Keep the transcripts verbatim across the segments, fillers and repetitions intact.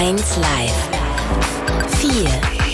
eins Live. vier.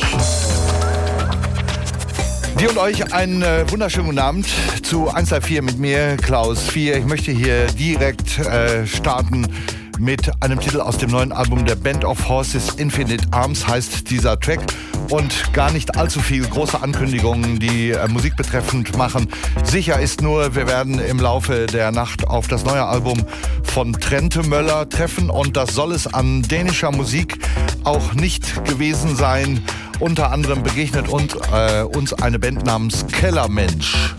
Dir und euch einen äh, wunderschönen guten Abend zu eins Live vier mit mir, Klaus vier. Ich möchte hier direkt äh, starten mit einem Titel aus dem neuen Album der Band of Horses. Infinite Arms heißt dieser Track. Und gar nicht allzu viel große Ankündigungen, die äh, Musik betreffend machen. Sicher ist nur, wir werden im Laufe der Nacht auf das neue Album von Trente Möller treffen. Und das soll es an dänischer Musik auch nicht gewesen sein. Unter anderem begegnet uns, äh, uns eine Band namens Kellermensch.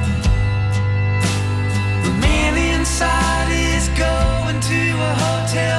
Inside is going to a hotel.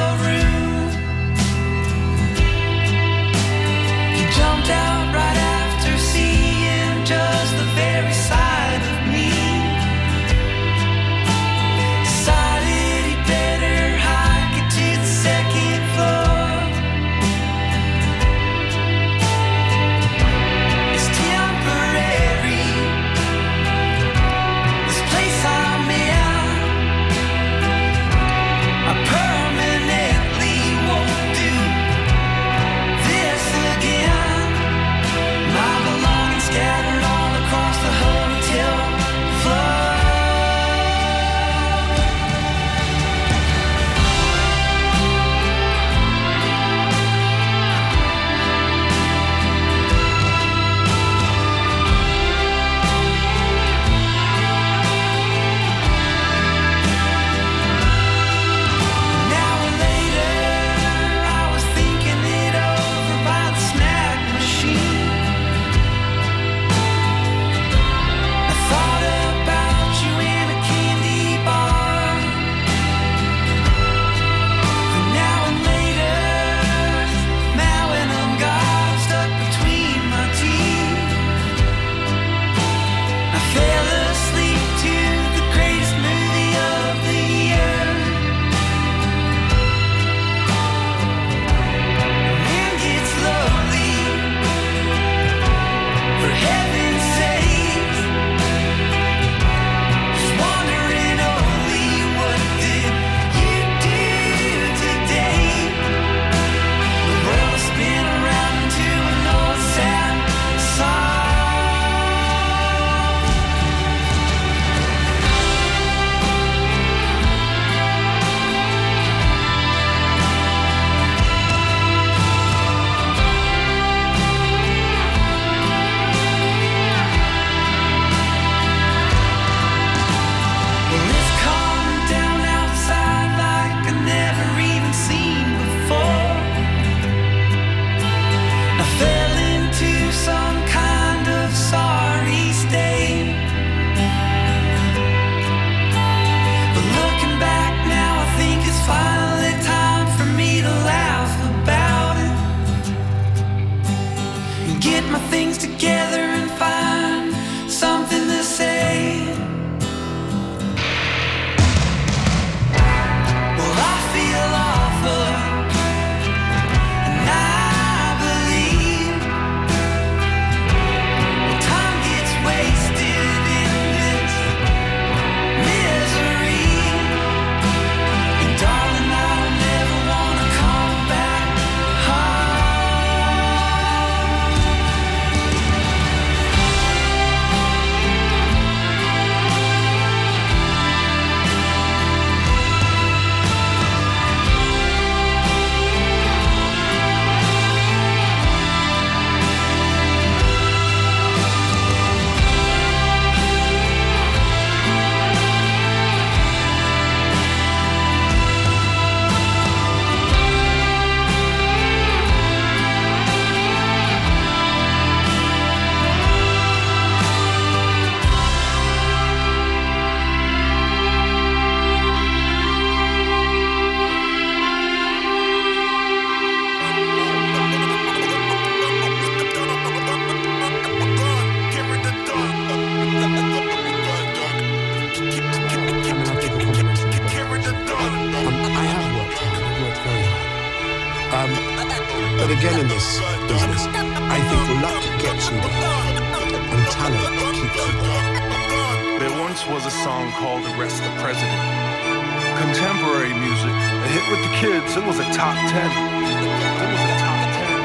Um, but again, in this business, I think luck gets you there, and talent keeps you there. There once was a song called Arrest the President. Contemporary music, a hit with the kids, it was a top ten. It was a top ten.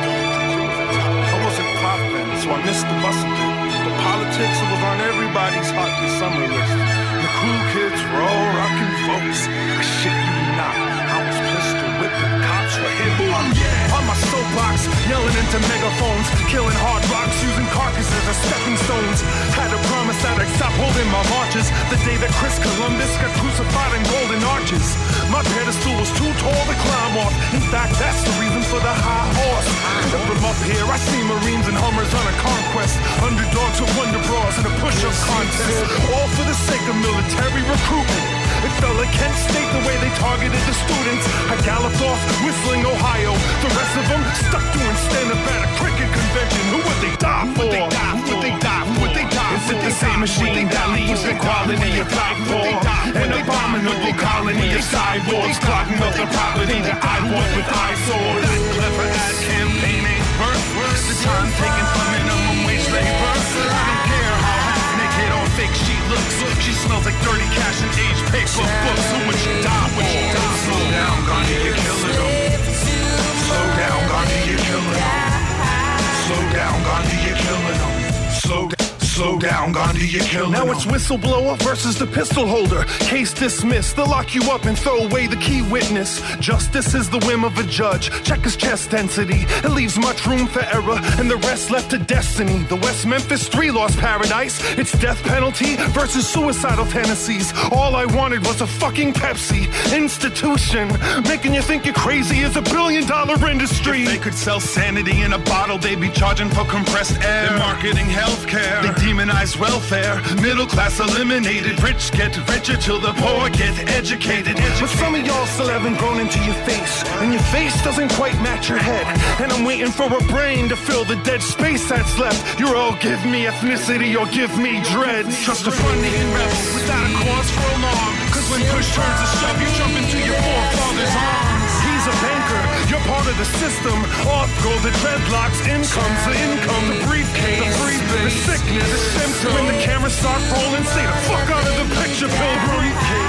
I wasn't pop then, so I missed the bus a bit. But politics, it was on everybody's hot this summer list. The cool kids were all rocking folks. I shit you not, I was pistol whipping cops for hip-hop. Yeah. On my soapbox, yelling into megaphones, killing hard rocks, using carcasses as stepping stones. Had a promise that I'd stop holding my marches the day that Chris Columbus got crucified in golden arches. My pedestal was too tall to climb off. In fact, that's the reason for the high horse. And from up here, I see Marines and Hummers on a conquest. Underdogs with wonder bras in a push-up contest. All for the sake of military recruitment. It felt like Kent State the way they targeted the students. I galloped off, whistling Ohio. The rest of them stuck doing stand-up at a cricket convention. Who would they die for? Who would they die? Who would they die? Who would they die? Is it the same machine that leaves equality applied for? An abominable colony of cyborgs clogging up the property that I want with eyesores. That clever ad campaign ain't worth the time taken for minimum wage labor. I don't care how half-naked or fake she looks. She smells like dirty cash and aged paper books. Who would she die? Would she die? Slow down, Gandhi, you're killing them. Slow down, Gandhi, you're killing them. Slow down, Gandhi, you're killing them. Slow down. Slow down, Gandhi, you're killing Now them. It's whistleblower versus the pistol holder. Case dismissed, they'll lock you up and throw away the key witness. Justice is the whim of a judge. Check his chest density. It leaves much room for error, and the rest left to destiny. The West Memphis Three lost paradise. It's death penalty versus suicidal tendencies. All I wanted was a fucking Pepsi. Institution, making you think you're crazy is a billion dollar industry. If they could sell sanity in a bottle, they'd be charging for compressed air. They're marketing healthcare. They demonize welfare, middle class eliminated, rich get richer till the poor get educated. But some of y'all still haven't grown into your face, and your face doesn't quite match your head. And I'm waiting for a brain to fill the dead space that's left. You're all give me ethnicity or give me dread. Trust a funding and rebel without a cause for alarm. Cause when push turns to shove, you jump into your forefather's arms. He's a banker, you're part of the system. Off go the dreadlocks, income's the income, the briefcase, the briefcase, the sickness, the symptom. When the cameras start rolling, stay the fuck out of the picture, pilgrim.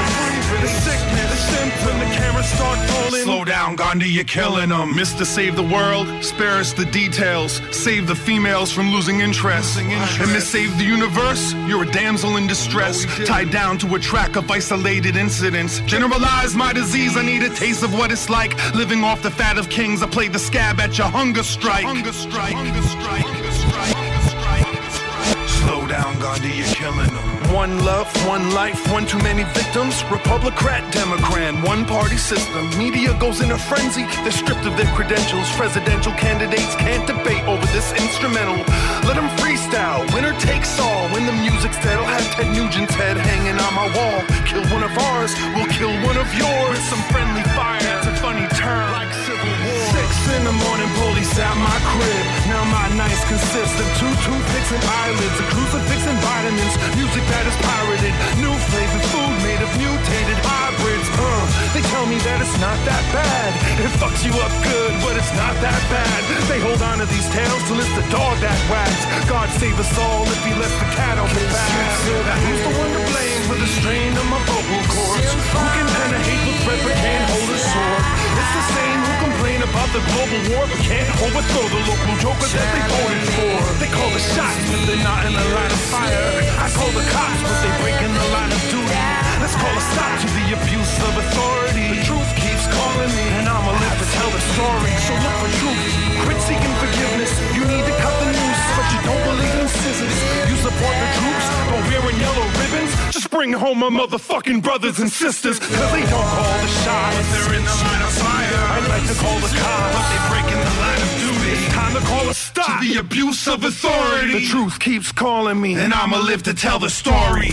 The sickness, the symptom, the cameras start rolling. Slow down, Gandhi, you're killing them. Mister Save the World, spare us the details. Save the females from losing interest. And Miss Save the Universe, you're a damsel in distress. Tied down to a track of isolated incidents. Generalize my disease, I need a taste of what it's like. Living off the fat of kings, I played the scab at your hunger strike. Hunger strike, hunger strike, hunger strike, hunger strike, hunger strike. Slow down, Gandhi, you're killing them. One love, one life, one too many victims. Republican, Democrat, one party system. Media goes in a frenzy, they're stripped of their credentials. Presidential candidates can't debate over this instrumental. Let them freestyle, winner takes all. When the music's dead, I'll have Ted Nugent's head hanging on my wall. Kill one of ours, we'll kill one of yours. Some friendly fire, that's a funny term, like civil war. Six in the morning, police at my crib. Now my nights consist of two toothpicks and eyelids, a crucifix and vitamins, music that is pirated, new flavored food made of mutated hybrids. Uh, they tell me that it's not that bad. It fucks you up good, but it's not that bad. They hold on to these tales till it's the dog that wags. God save us all if he left the cat on the bag. Now who's the one to blame for the strain of my vocal cords? Who can pen a hateful thread but can't hold a sword? It's the same who complain about the global war but can't overthrow the local joker that they voted for. They call the shots but they're not in the line of fire. I call the cops but they break in the line of duty. Let's call a stop to the abuse of authority. The truth keeps calling me and I'ma live to tell the story. So look for truth, quit seeking forgiveness. You need to cut the noose but you don't believe in scissors. You support the troops but wearing yellow ribbons. Just bring home my motherfucking brothers and sisters. Cause they don't call the shots but they're in the line of fire. I'd like to call the cops but they break in the line of duty. It's time to call a stop to the abuse of authority. The truth keeps calling me and I'ma live to tell the story.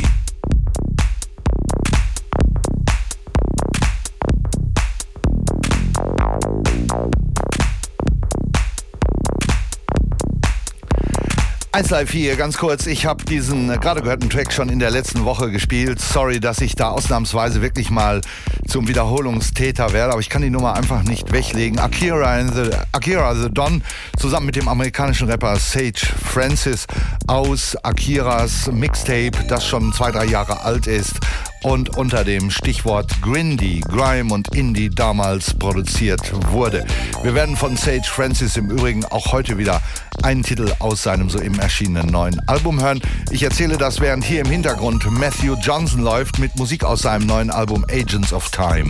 eins Live vier, ganz kurz. Ich habe diesen äh, gerade gehörten Track schon in der letzten Woche gespielt. Sorry, dass ich da ausnahmsweise wirklich mal zum Wiederholungstäter werde, aber ich kann die Nummer einfach nicht weglegen. Akira, the, Akira the Don zusammen mit dem amerikanischen Rapper Sage Francis aus Akiras Mixtape, das schon zwei, drei Jahre alt ist und unter dem Stichwort Grindy, Grime und Indie damals produziert wurde. Wir werden von Sage Francis im Übrigen auch heute wieder einen Titel aus seinem soeben erschienenen neuen Album hören. Ich erzähle das, während hier im Hintergrund Matthew Johnson läuft mit Musik aus seinem neuen Album Agents of Time.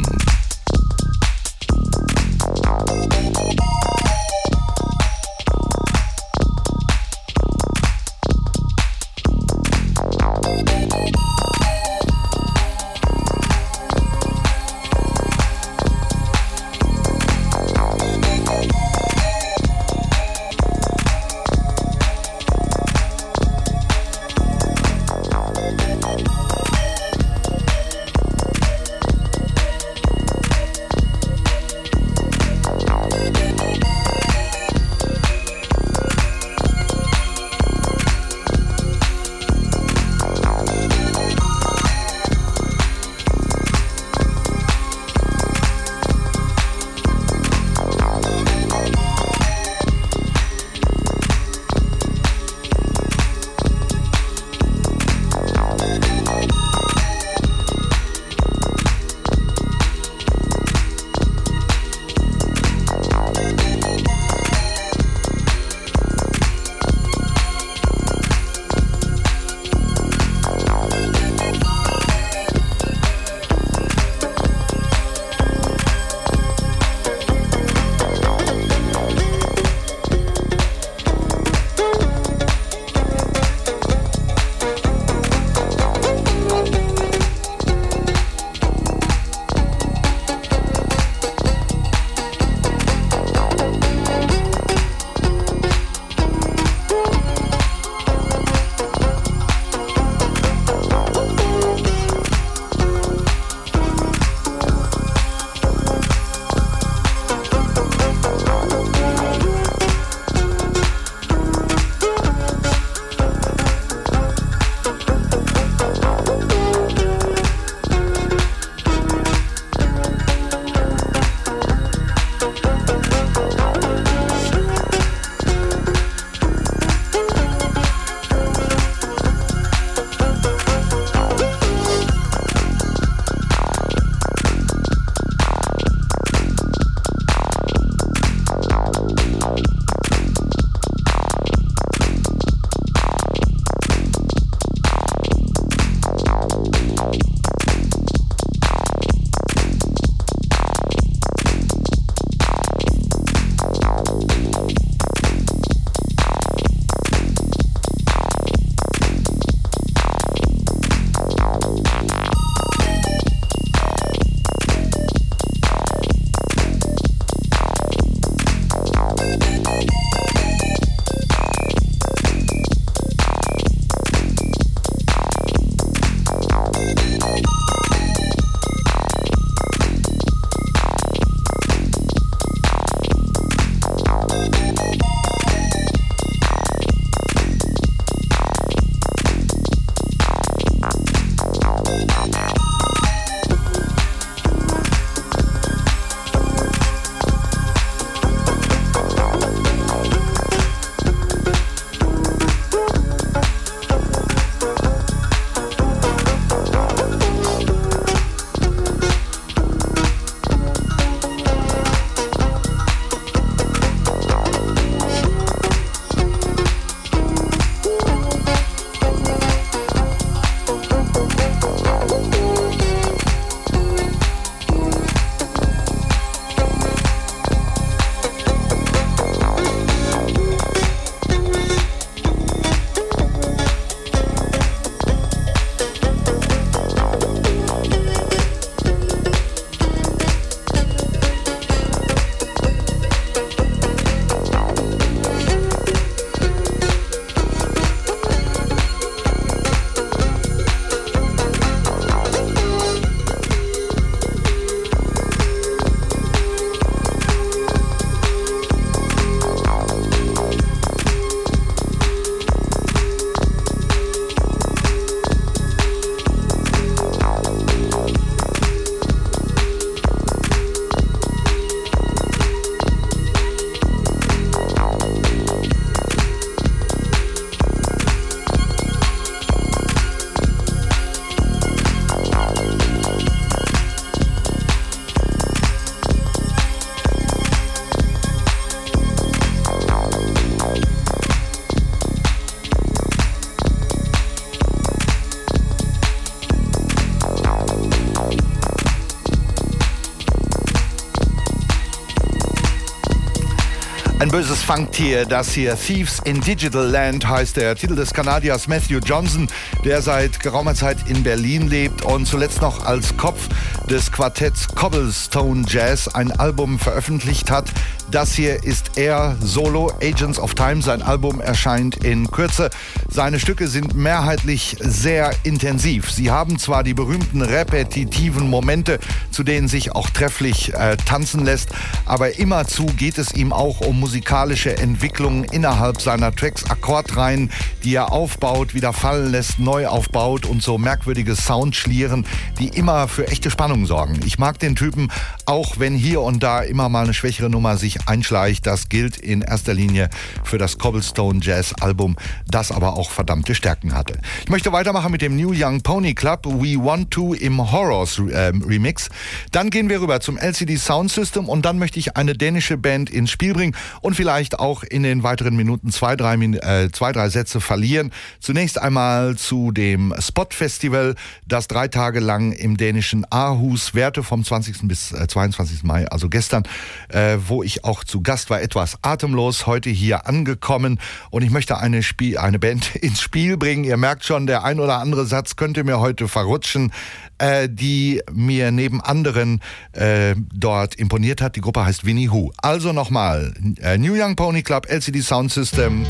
Ein böses Funktier, das hier Thieves in Digital Land heißt der Titel des Kanadiers Matthew Johnson, der seit geraumer Zeit in Berlin lebt und zuletzt noch als Kopf des Quartetts Cobblestone Jazz ein Album veröffentlicht hat. Das hier ist er solo, Agents of Time. Sein Album erscheint in Kürze. Seine Stücke sind mehrheitlich sehr intensiv. Sie haben zwar die berühmten repetitiven Momente, zu denen sich auch trefflich äh, tanzen lässt, aber immerzu geht es ihm auch um musikalische Entwicklungen innerhalb seiner Tracks, Akkordreihen, die er aufbaut, wieder fallen lässt, neu aufbaut und so merkwürdige Soundschlieren, die immer für echte Spannung sorgen. Ich mag den Typen, auch wenn hier und da immer mal eine schwächere Nummer sich einschleicht. Das gilt in erster Linie für das Cobblestone Jazz Album, das aber auch verdammte Stärken hatte. Ich möchte weitermachen mit dem New Young Pony Club We Want To im Horrors äh, Remix. Dann gehen wir rüber zum L C D Sound System und dann möchte ich eine dänische Band ins Spiel bringen und vielleicht auch in den weiteren Minuten zwei, drei, äh, zwei, drei Sätze verlieren. Zunächst einmal zu dem Spot Festival, das drei Tage lang im dänischen Aarhus währte, vom zwanzigsten bis zweiundzwanzigsten Mai, also gestern, äh, wo ich auch zu Gast war, etwas atemlos, heute hier angekommen und ich möchte eine, Spiel, eine Band ins Spiel bringen. Ihr merkt schon, der ein oder andere Satz könnte mir heute verrutschen, äh, die mir neben anderen äh, dort imponiert hat. Die Gruppe heißt Winnie Who. Also nochmal, äh, New Young Pony Club, L C D Sound System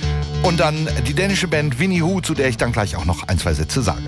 und dann die dänische Band Winnie Who, zu der ich dann gleich auch noch ein, zwei Sätze sage.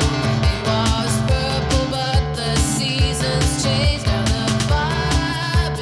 Seasons change, now the vibe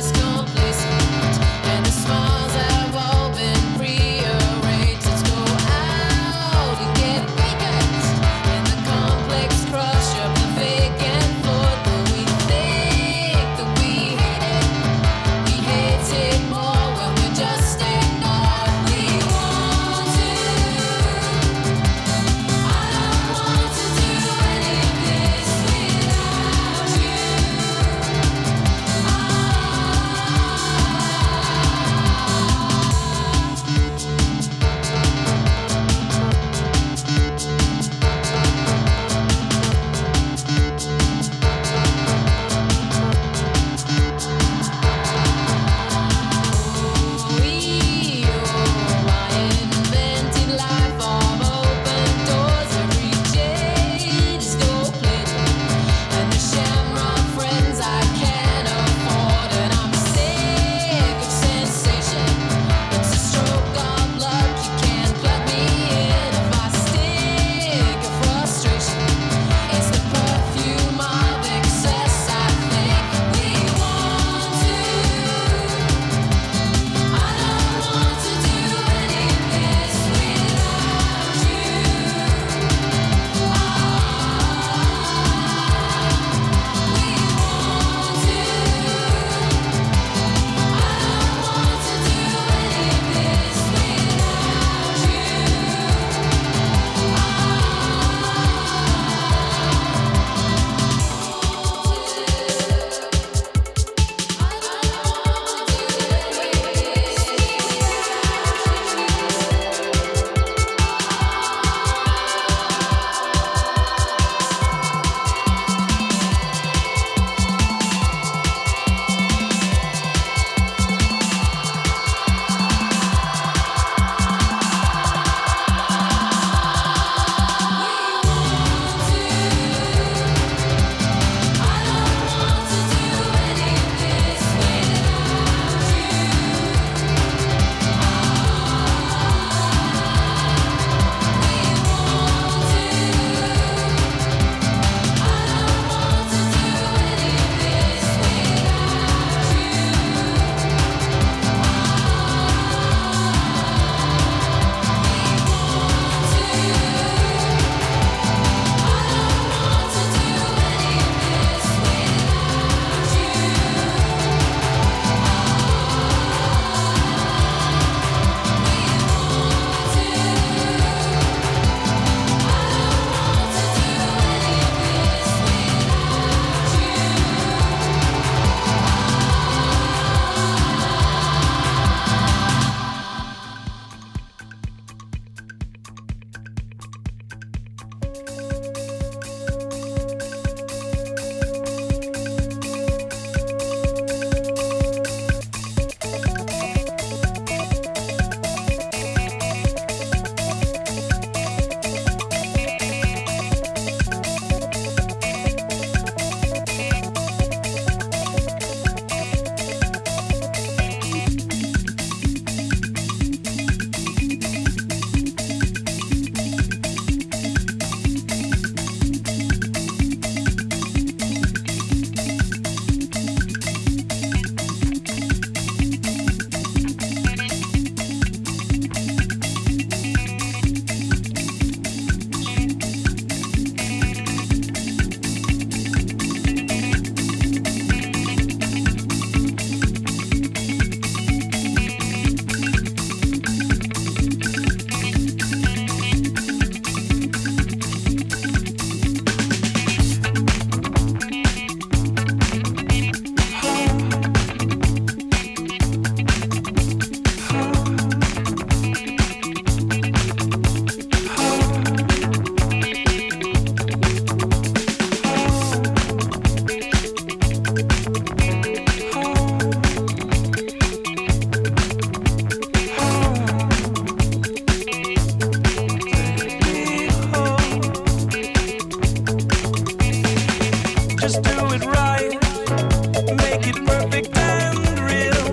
Just do it right, make it perfect and real.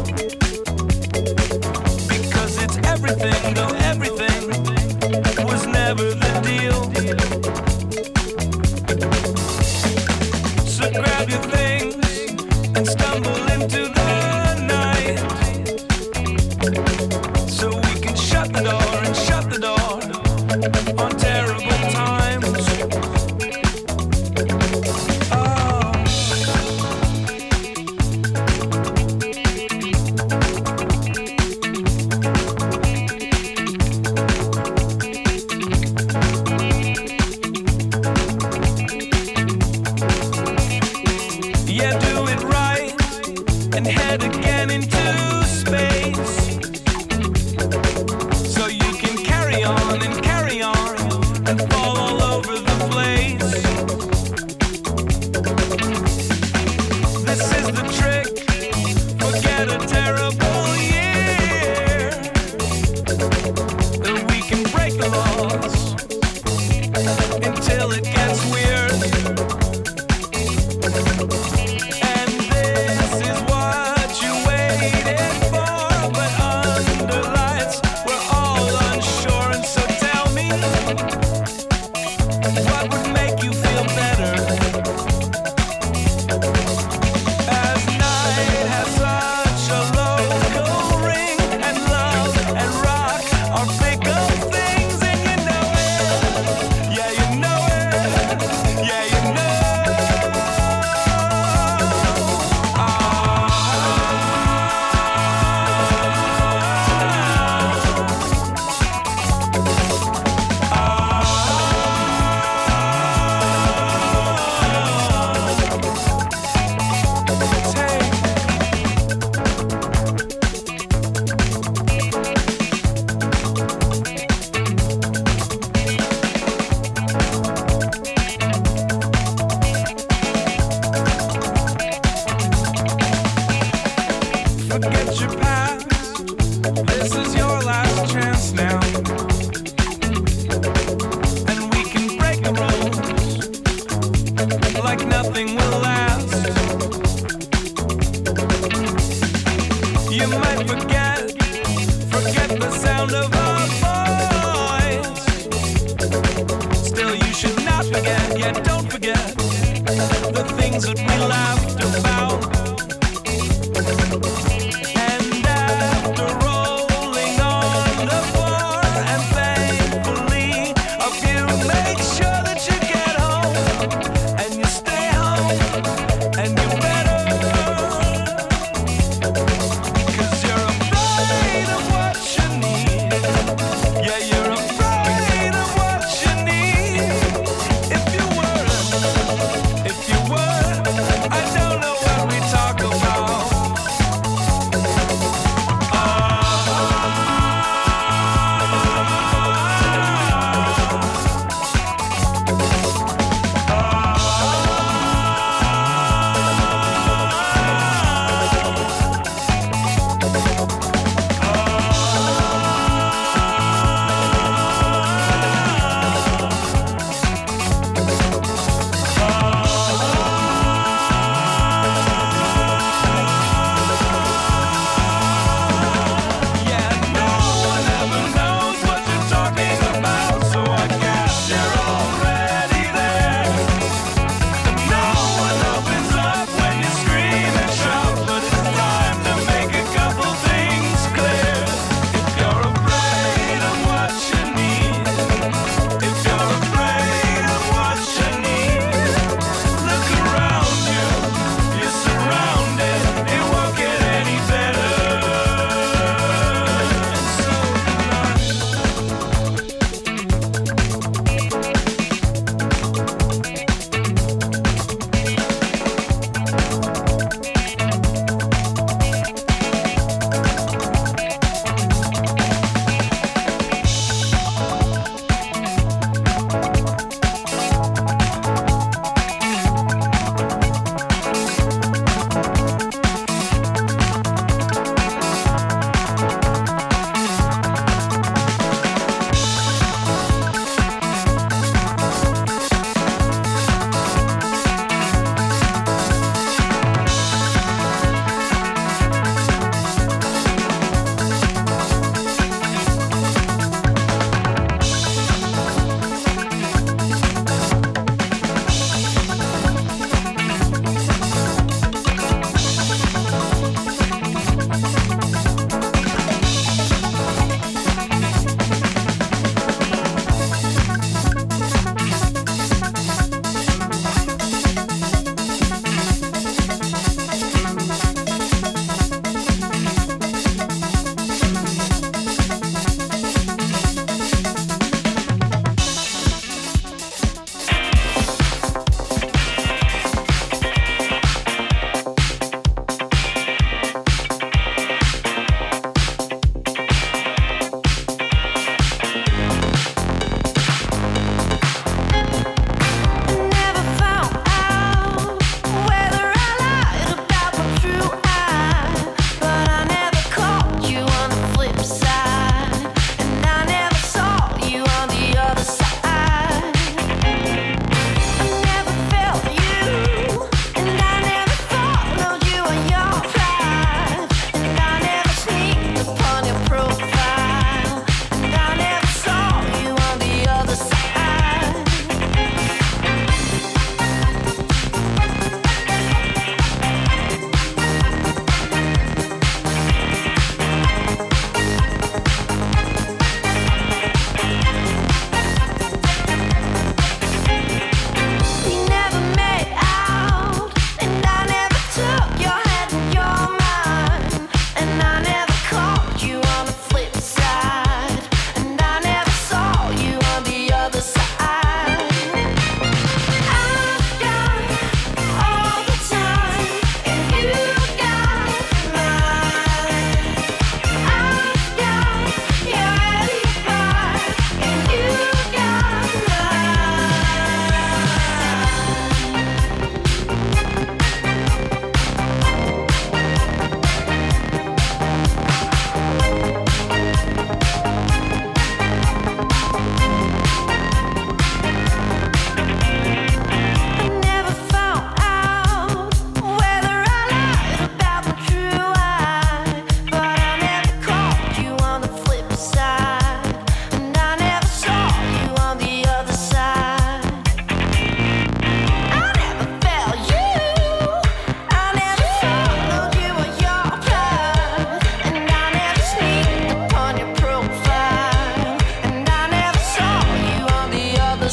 Because it's everything, though everything was never the deal. So grab your things and stumble into the night, so we can shut the door and shut the door on terrible times. Yeah, you're afraid of what you need. If you were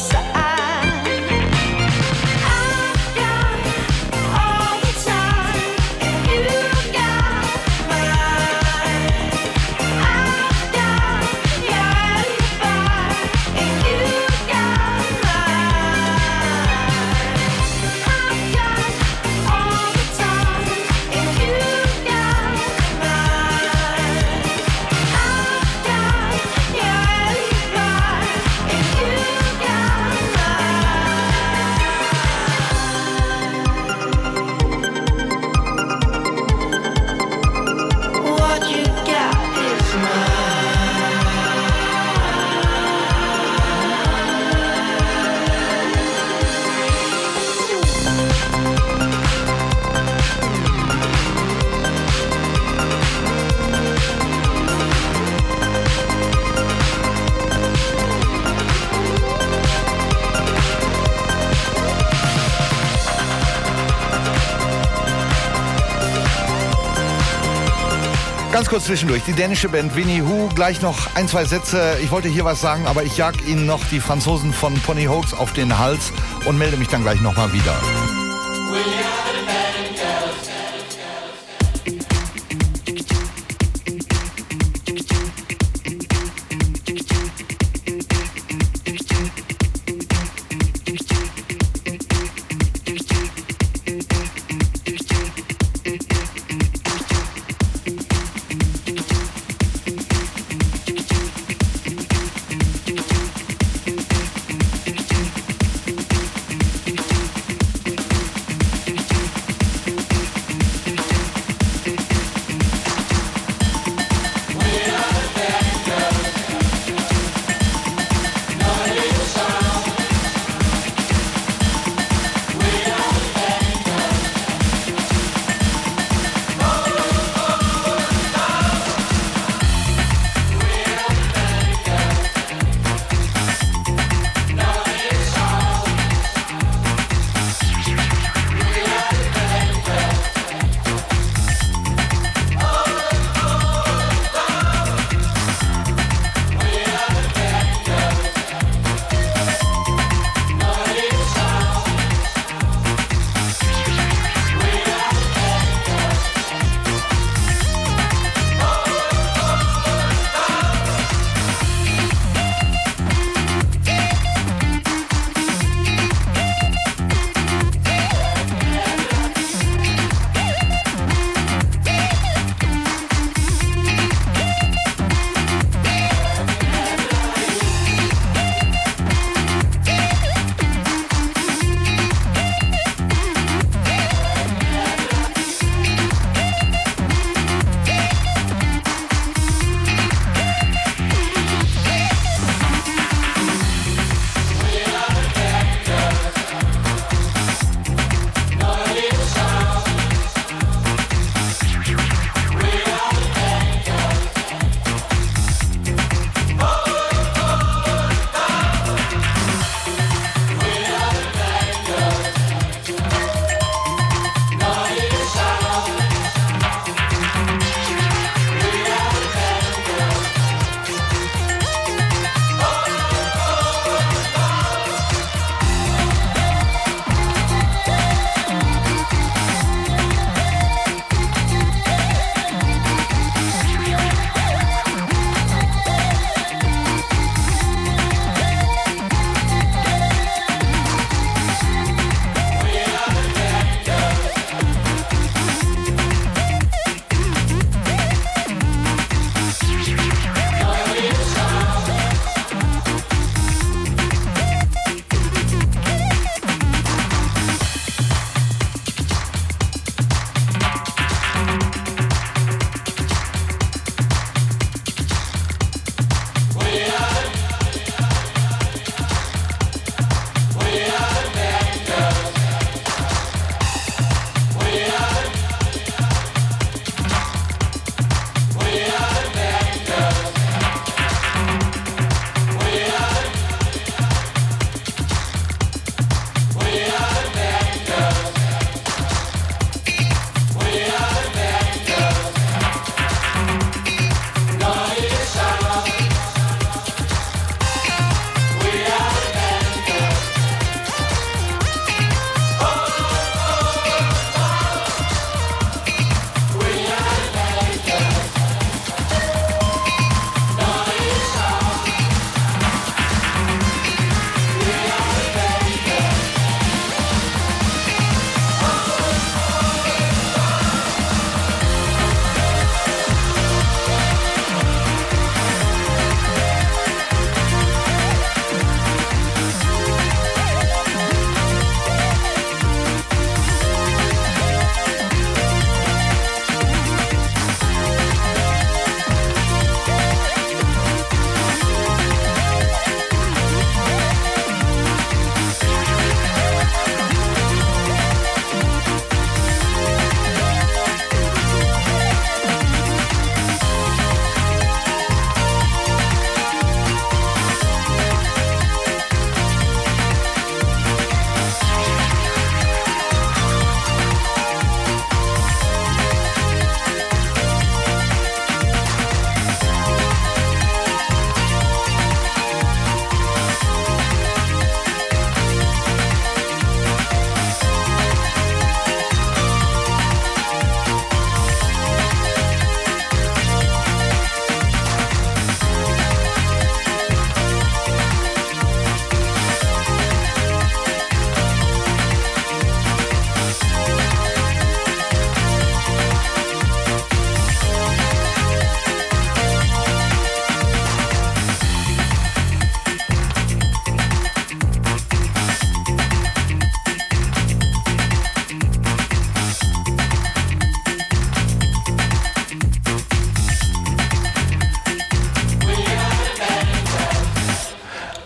Ganz kurz zwischendurch, die dänische Band Winnie Who, gleich noch ein, zwei Sätze. Ich wollte hier was sagen, aber ich jag Ihnen noch die Franzosen von Pony Hoax auf den Hals und melde mich dann gleich nochmal wieder.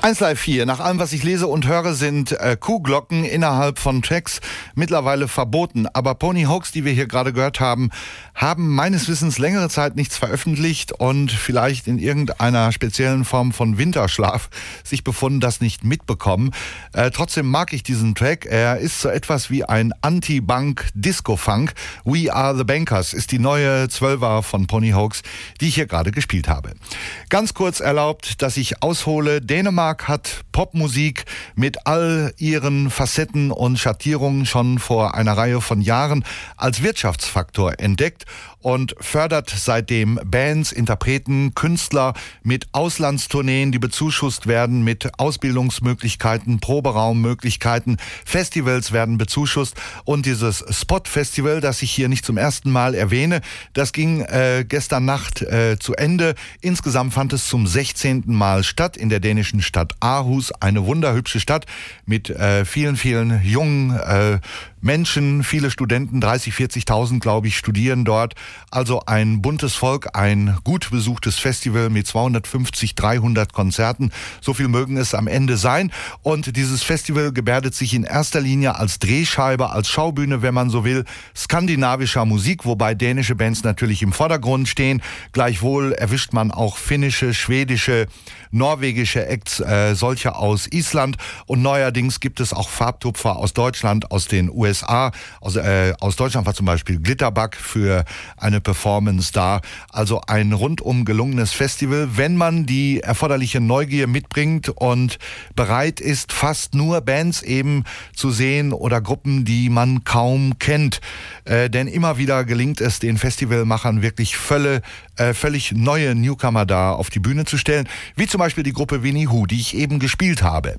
eins Live vier. Nach allem, was ich lese und höre, sind äh, Kuhglocken innerhalb von Tracks mittlerweile verboten. Aber Pony Hoax, die wir hier gerade gehört haben, haben meines Wissens längere Zeit nichts veröffentlicht und vielleicht in irgendeiner speziellen Form von Winterschlaf sich befunden, das nicht mitbekommen. Äh, trotzdem mag ich diesen Track. Er ist so etwas wie ein Anti-Bank-Disco-Funk. We Are the Bankers ist die neue Zwölfer von Pony Hoax, die ich hier gerade gespielt habe. Ganz kurz erlaubt, dass ich aushole. Dänemark hat Popmusik mit all ihren Facetten und Schattierungen schon vor einer Reihe von Jahren als Wirtschaftsfaktor entdeckt und fördert seitdem Bands, Interpreten, Künstler mit Auslandstourneen, die bezuschusst werden, mit Ausbildungsmöglichkeiten, Proberaummöglichkeiten. Festivals werden bezuschusst und dieses Spot-Festival, das ich hier nicht zum ersten Mal erwähne, das ging äh, gestern Nacht äh, zu Ende. Insgesamt fand es zum sechzehnten Mal statt in der dänischen Stadt Aarhus, eine wunderhübsche Stadt mit äh, vielen, vielen jungen äh, Menschen, viele Studenten, dreißig, vierzigtausend, glaube ich, studieren dort. Also ein buntes Volk, ein gut besuchtes Festival mit zweihundertfünfzig, dreihundert Konzerten. So viel mögen es am Ende sein. Und dieses Festival gebärdet sich in erster Linie als Drehscheibe, als Schaubühne, wenn man so will, skandinavischer Musik, wobei dänische Bands natürlich im Vordergrund stehen. Gleichwohl erwischt man auch finnische, schwedische, norwegische Acts, äh, solche aus Island. Und neuerdings gibt es auch Farbtupfer aus Deutschland, aus den U S A. Aus, äh, aus Deutschland war zum Beispiel Glitterbug für eine Performance da. Also ein rundum gelungenes Festival, wenn man die erforderliche Neugier mitbringt und bereit ist, fast nur Bands eben zu sehen oder Gruppen, die man kaum kennt. Äh, denn immer wieder gelingt es den Festivalmachern wirklich völle, äh, völlig neue Newcomer da auf die Bühne zu stellen, wie zum Beispiel die Gruppe Winnie Who, die ich eben gespielt habe.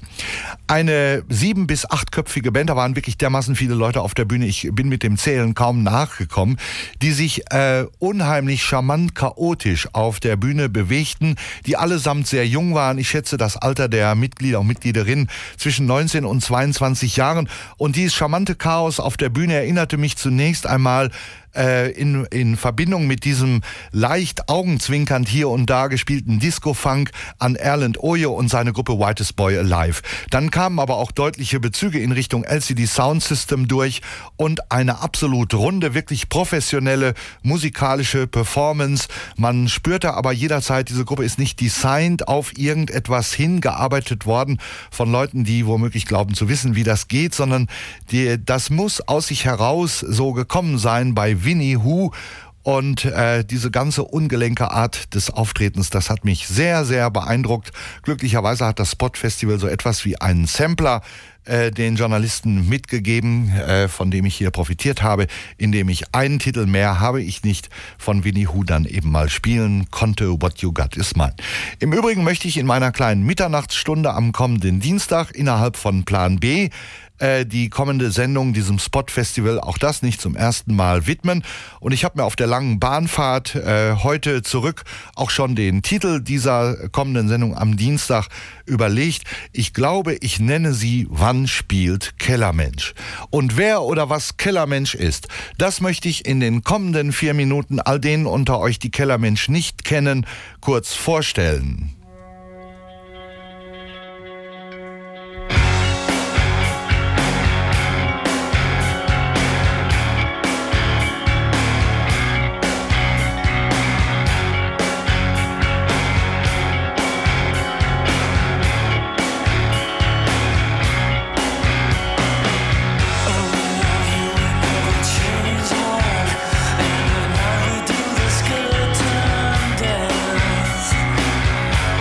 Eine sieben- bis achtköpfige Band, da waren wirklich dermaßen viele Leute auf der Bühne, ich bin mit dem Zählen kaum nachgekommen, die sich äh, unheimlich charmant chaotisch auf der Bühne bewegten, die allesamt sehr jung waren. Ich schätze das Alter der Mitglieder und Mitgliederinnen zwischen neunzehn und zweiundzwanzig Jahren. Und dieses charmante Chaos auf der Bühne erinnerte mich zunächst einmal In, in Verbindung mit diesem leicht augenzwinkernd hier und da gespielten Disco-Funk an Erland Oye und seine Gruppe Whitest Boy Alive. Dann kamen aber auch deutliche Bezüge in Richtung L C D Sound System durch und eine absolut runde, wirklich professionelle musikalische Performance. Man spürte aber jederzeit, diese Gruppe ist nicht designt auf irgendetwas hingearbeitet worden von Leuten, die womöglich glauben zu wissen, wie das geht, sondern die, das muss aus sich heraus so gekommen sein bei Winnie Who. Und äh, diese ganze ungelenke Art des Auftretens, das hat mich sehr, sehr beeindruckt. Glücklicherweise hat das Spot Festival so etwas wie einen Sampler äh, den Journalisten mitgegeben, äh, von dem ich hier profitiert habe, indem ich einen Titel mehr habe ich nicht von Winnie Who dann eben mal spielen konnte. What You Got Is Mine. Im Übrigen möchte ich in meiner kleinen Mitternachtsstunde am kommenden Dienstag innerhalb von Plan B die kommende Sendung diesem Spot-Festival, auch das nicht zum ersten Mal widmen. Und ich habe mir auf der langen Bahnfahrt äh, heute zurück auch schon den Titel dieser kommenden Sendung am Dienstag überlegt. Ich glaube, ich nenne sie Wann spielt Kellermensch? Und wer oder was Kellermensch ist, das möchte ich in den kommenden vier Minuten all denen unter euch, die Kellermensch nicht kennen, kurz vorstellen. Dance.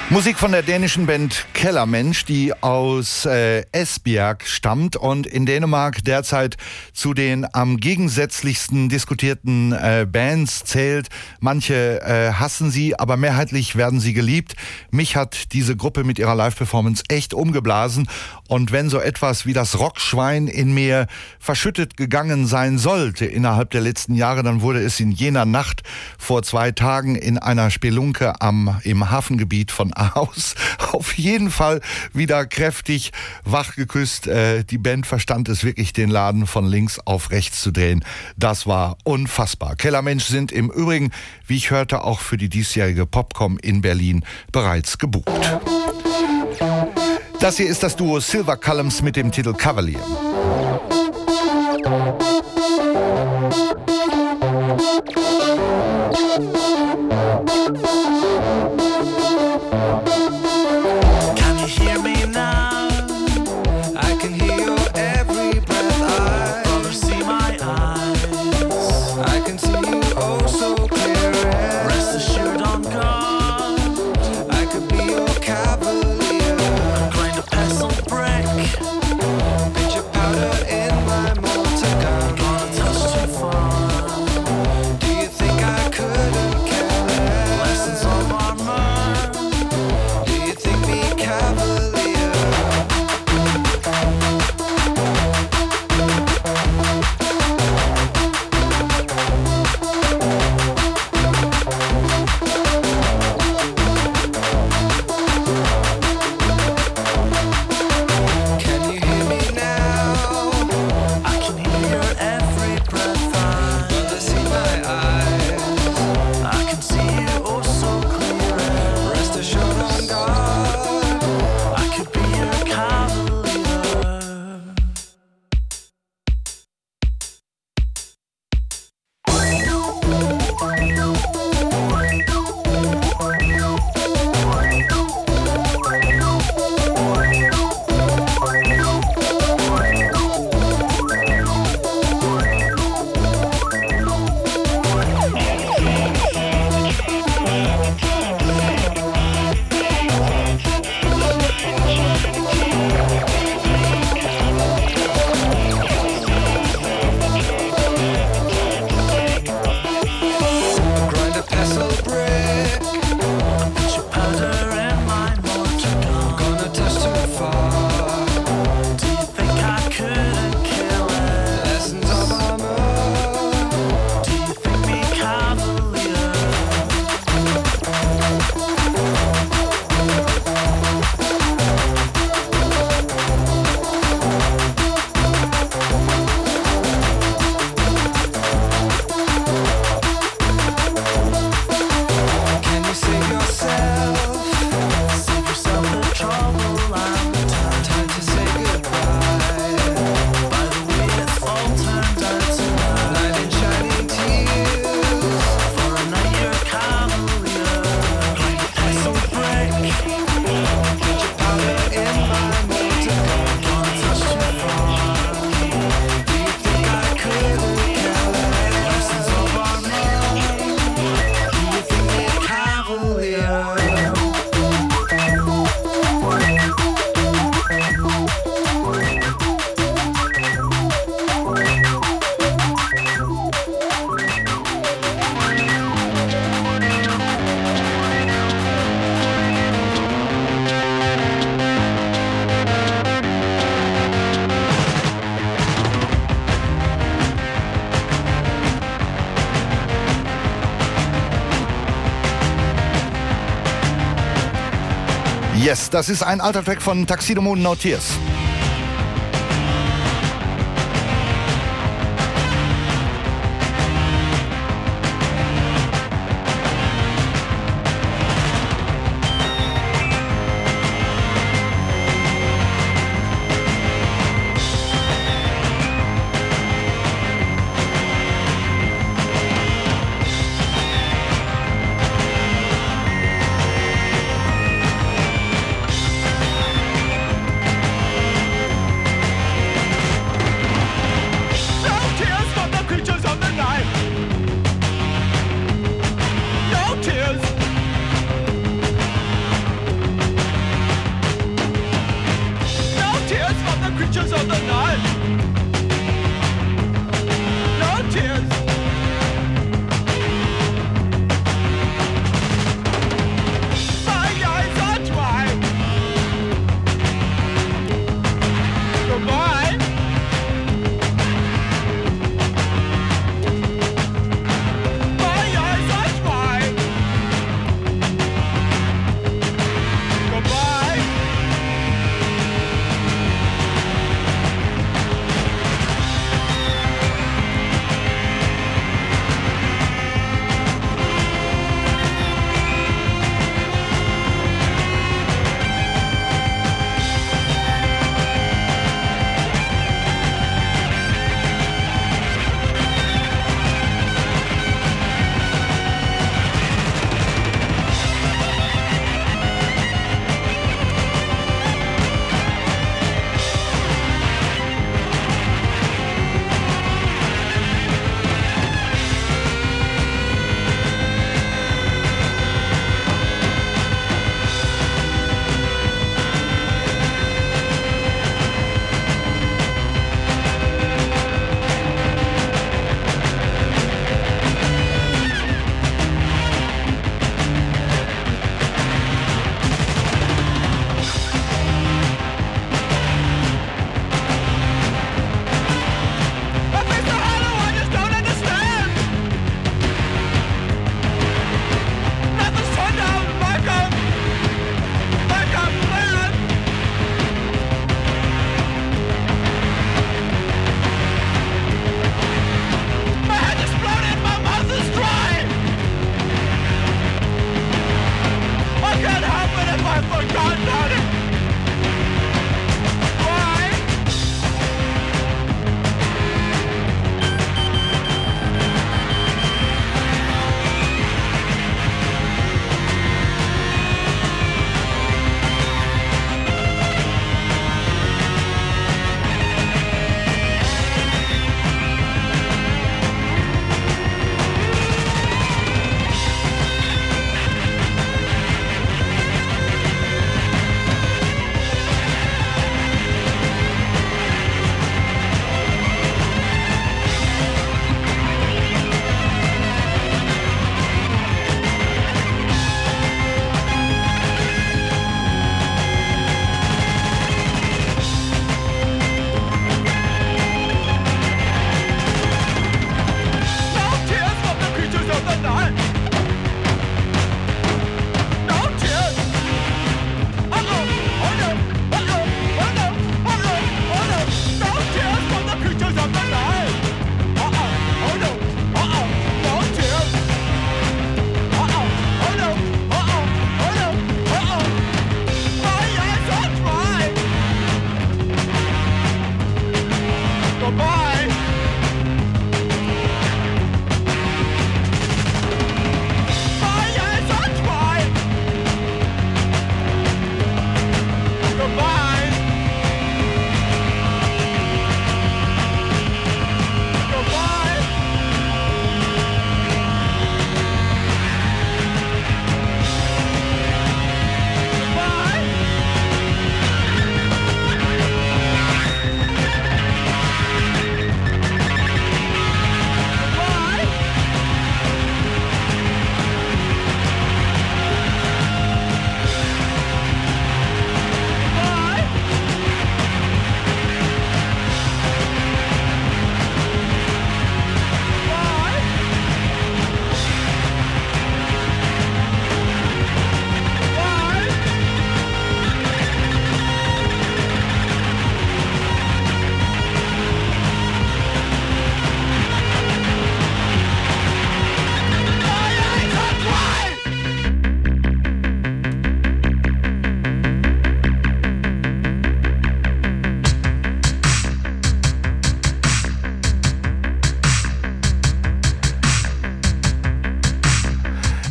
Musik von der dänischen Band Kellermensch, die aus äh, Esbjerg stammt und in Dänemark derzeit zu den am gegensätzlichsten diskutierten äh, Bands zählt. Manche äh, hassen sie, aber mehrheitlich werden sie geliebt. Mich hat diese Gruppe mit ihrer Live-Performance echt umgeblasen. Und wenn so etwas wie das Rockschwein in mir verschüttet gegangen sein sollte innerhalb der letzten Jahre, dann wurde es in jener Nacht vor zwei Tagen in einer Spelunke am, im Hafengebiet von Aarhus auf jeden Fall wieder kräftig wach geküsst. Äh, die Band verstand es wirklich, den Laden von links auf rechts zu drehen. Das war unfassbar. Kellermensch sind im Übrigen, wie ich hörte, auch für die diesjährige Popcom in Berlin bereits gebucht. Das hier ist das Duo Silver Columns mit dem Titel Cavalier. Can you hear me now? I can hear your every breath. I rather see my eyes. I can see you oh so clear. Rest assured on God, I could be your cavalier. Grind a pestle brick, picture powder in my mortar gun. Gonna touch too far. Do you think I couldn't care less? Lessons of armor. Do you think me cavalier? Can you hear me now? I can hear your every breath. I rather see my eyes. I can see you oh so clear. Rest assured on God, I could be your cavalier. Grind a pestle brick, put your powder in my mortar gun. Gonna touch too far. Do you think I couldn't kill it? Lessons of armor. Do you think me cavalier? Can you save yourself? Save yourself the trouble and the time. Time to say goodbye. By the way, it's all turned out tonight. Night in shining tears. For a night you're a cavalier. Grind a pestle brick. Put your powder in my mortar gun. Gonna touch too far. Do you think I couldn't care less? Lessons of armor. Do you think me cavalier? Yes, das ist ein alter Track von Tuxedo Moon, No Tears.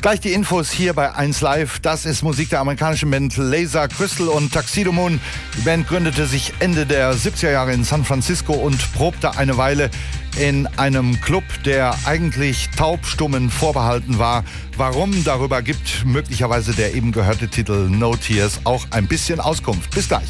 Gleich die Infos hier bei eins Live. Das ist Musik der amerikanischen Band Laser Crystal und Tuxedo Moon. Die Band gründete sich Ende der siebziger Jahre in San Francisco und probte eine Weile in einem Club, der eigentlich Taubstummen vorbehalten war. Warum? Darüber gibt möglicherweise der eben gehörte Titel No Tears auch ein bisschen Auskunft. Bis gleich.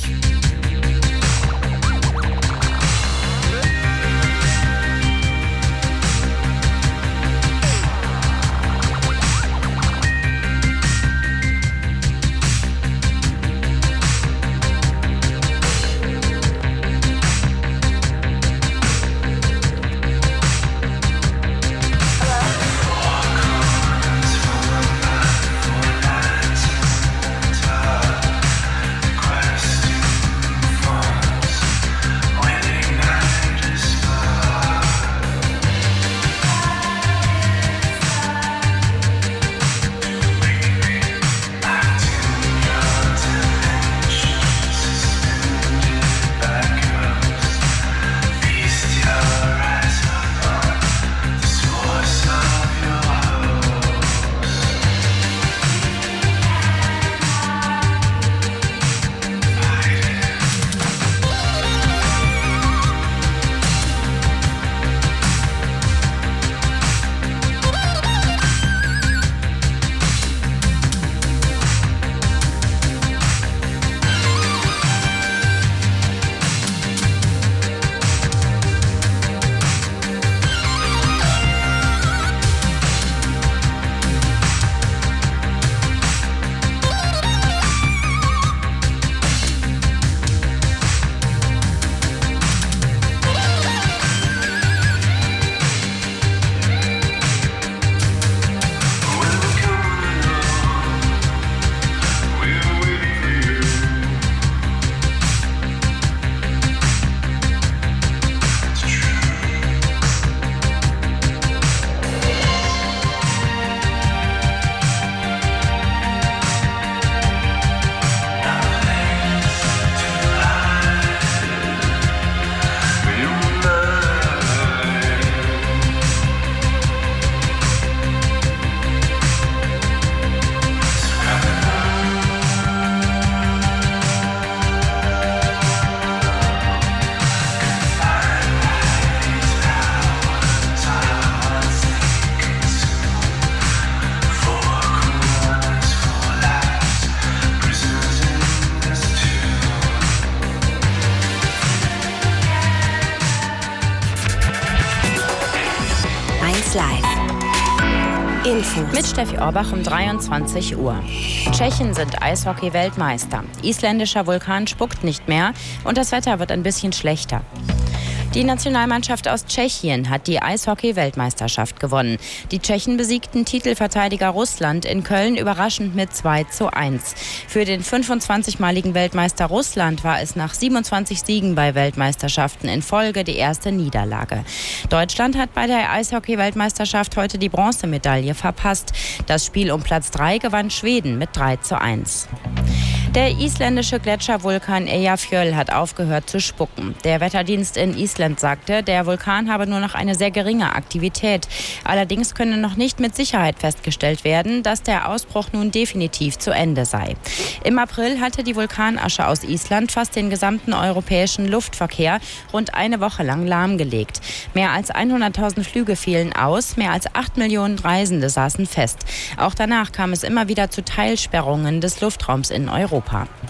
Mit Steffi Orbach um dreiundzwanzig Uhr. Tschechen sind Eishockey-Weltmeister. Isländischer Vulkan spuckt nicht mehr und das Wetter wird ein bisschen schlechter. Die Nationalmannschaft aus Tschechien hat die Eishockey-Weltmeisterschaft gewonnen. Die Tschechen besiegten Titelverteidiger Russland in Köln überraschend mit zwei zu eins. Für den fünfundzwanzigmaligen Weltmeister Russland war es nach siebenundzwanzig Siegen bei Weltmeisterschaften in Folge die erste Niederlage. Deutschland hat bei der Eishockey-Weltmeisterschaft heute die Bronzemedaille verpasst. Das Spiel um Platz drei gewann Schweden mit drei zu eins. Der isländische Gletschervulkan Eyjafjöll hat aufgehört zu spucken. Der Wetterdienst in Island sagte, der Vulkan habe nur noch eine sehr geringe Aktivität. Allerdings könne noch nicht mit Sicherheit festgestellt werden, dass der Ausbruch nun definitiv zu Ende sei. Im April hatte die Vulkanasche aus Island fast den gesamten europäischen Luftverkehr rund eine Woche lang lahmgelegt. Mehr als hunderttausend Flüge fielen aus, mehr als acht Millionen Reisende saßen fest. Auch danach kam es immer wieder zu Teilsperrungen des Luftraums in Europa.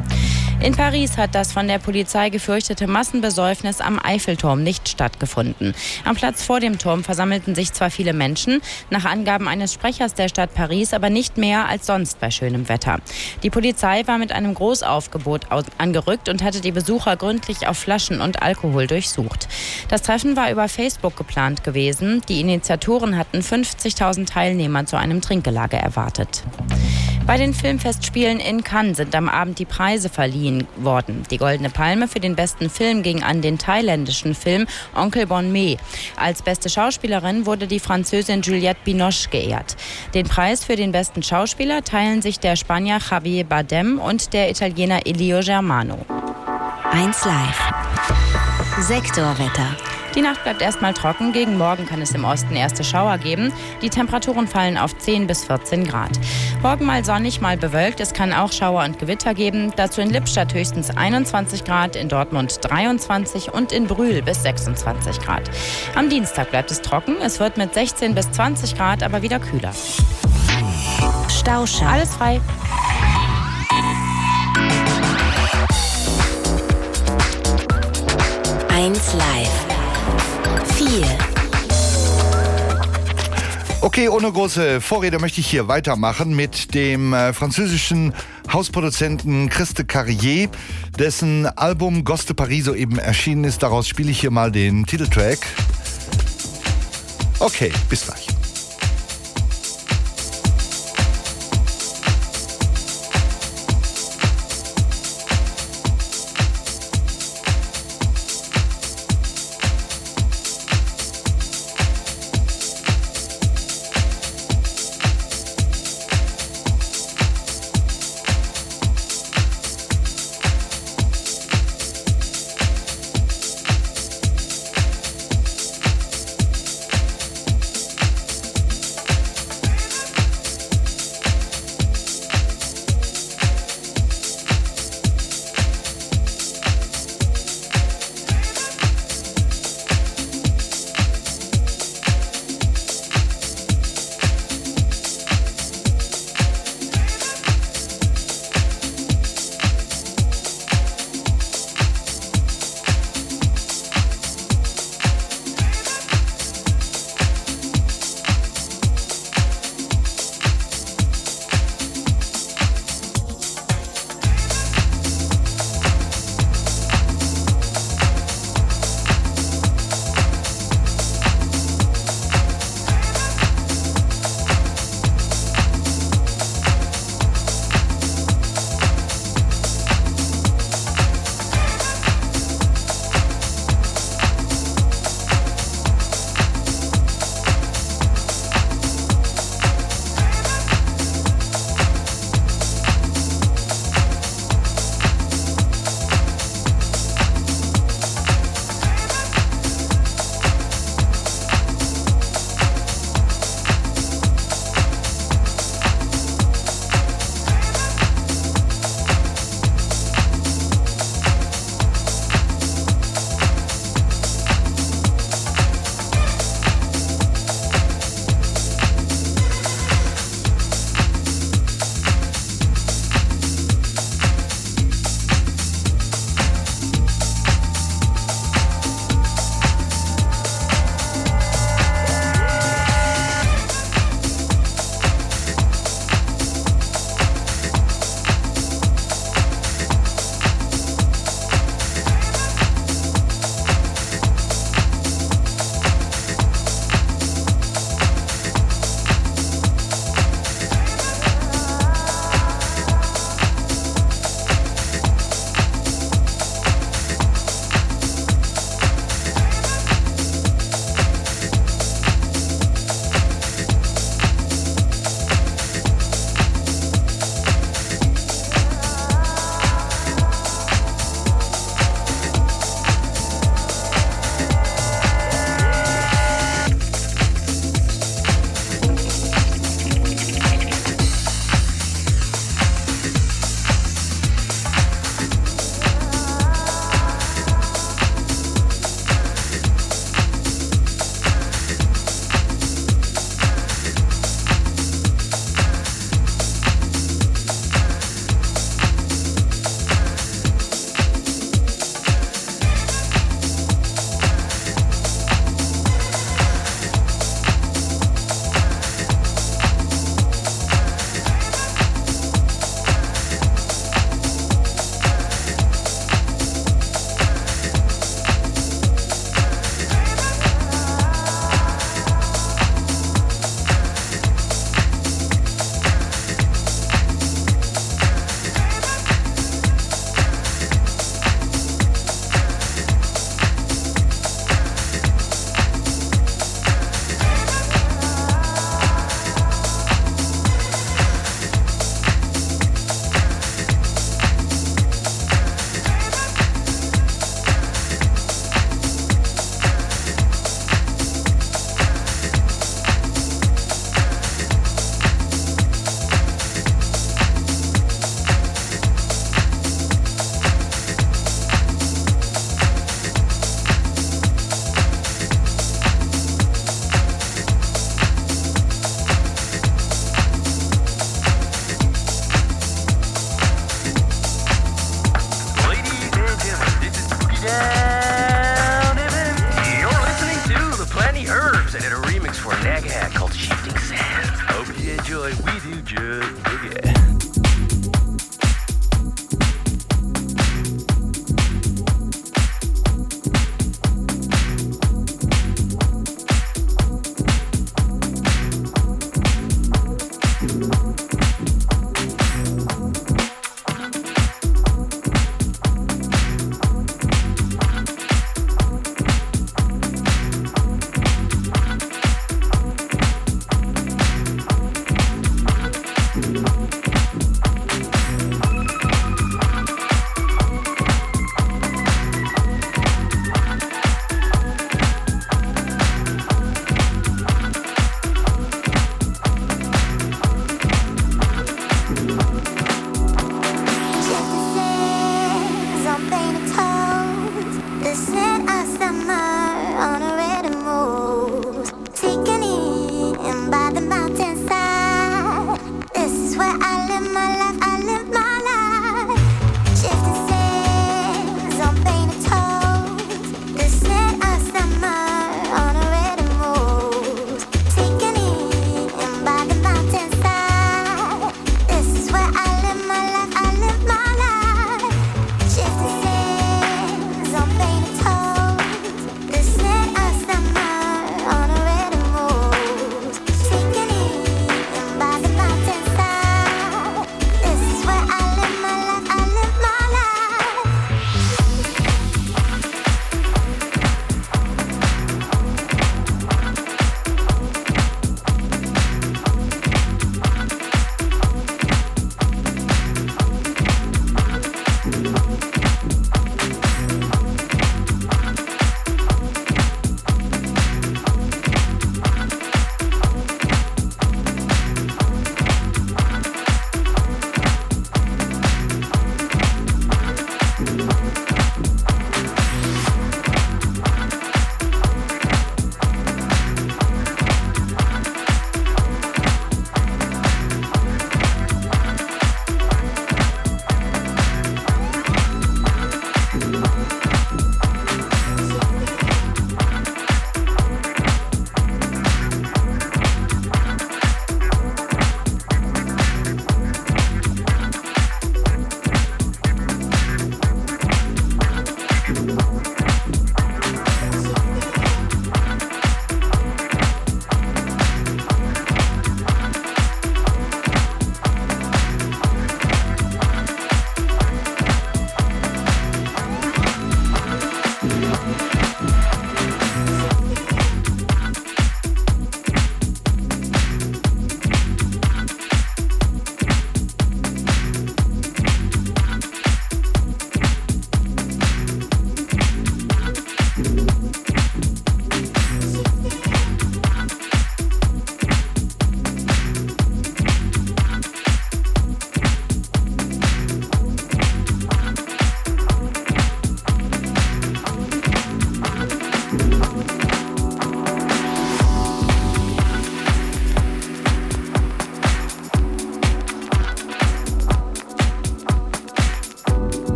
In Paris hat das von der Polizei gefürchtete Massenbesäufnis am Eiffelturm nicht stattgefunden. Am Platz vor dem Turm versammelten sich zwar viele Menschen, nach Angaben eines Sprechers der Stadt Paris aber nicht mehr als sonst bei schönem Wetter. Die Polizei war mit einem Großaufgebot angerückt und hatte die Besucher gründlich auf Flaschen und Alkohol durchsucht. Das Treffen war über Facebook geplant gewesen. Die Initiatoren hatten fünfzigtausend Teilnehmer zu einem Trinkgelage erwartet. Bei den Filmfestspielen in Cannes sind am Abend die Preise verliehen worden. Die Goldene Palme für den besten Film ging an den thailändischen Film Onkel Bon Me. Als beste Schauspielerin wurde die Französin Juliette Binoche geehrt. Den Preis für den besten Schauspieler teilen sich der Spanier Javier Bardem und der Italiener Elio Germano. eins Live. Sektorwetter. Die Nacht bleibt erstmal trocken. Gegen Morgen kann es im Osten erste Schauer geben. Die Temperaturen fallen auf zehn bis vierzehn Grad. Morgen mal sonnig, mal bewölkt. Es kann auch Schauer und Gewitter geben. Dazu in Lippstadt höchstens einundzwanzig Grad, in Dortmund dreiundzwanzig und in Brühl bis sechsundzwanzig Grad. Am Dienstag bleibt es trocken. Es wird mit sechzehn bis zwanzig Grad aber wieder kühler. Stauschau. Alles frei. eins live. vier. Okay, ohne große Vorrede möchte ich hier weitermachen mit dem äh, französischen Hausproduzenten Christe Carrier, dessen Album Gosse de Paris soeben erschienen ist. Daraus spiele ich hier mal den Titeltrack. Okay, bis gleich. Jug Boogie.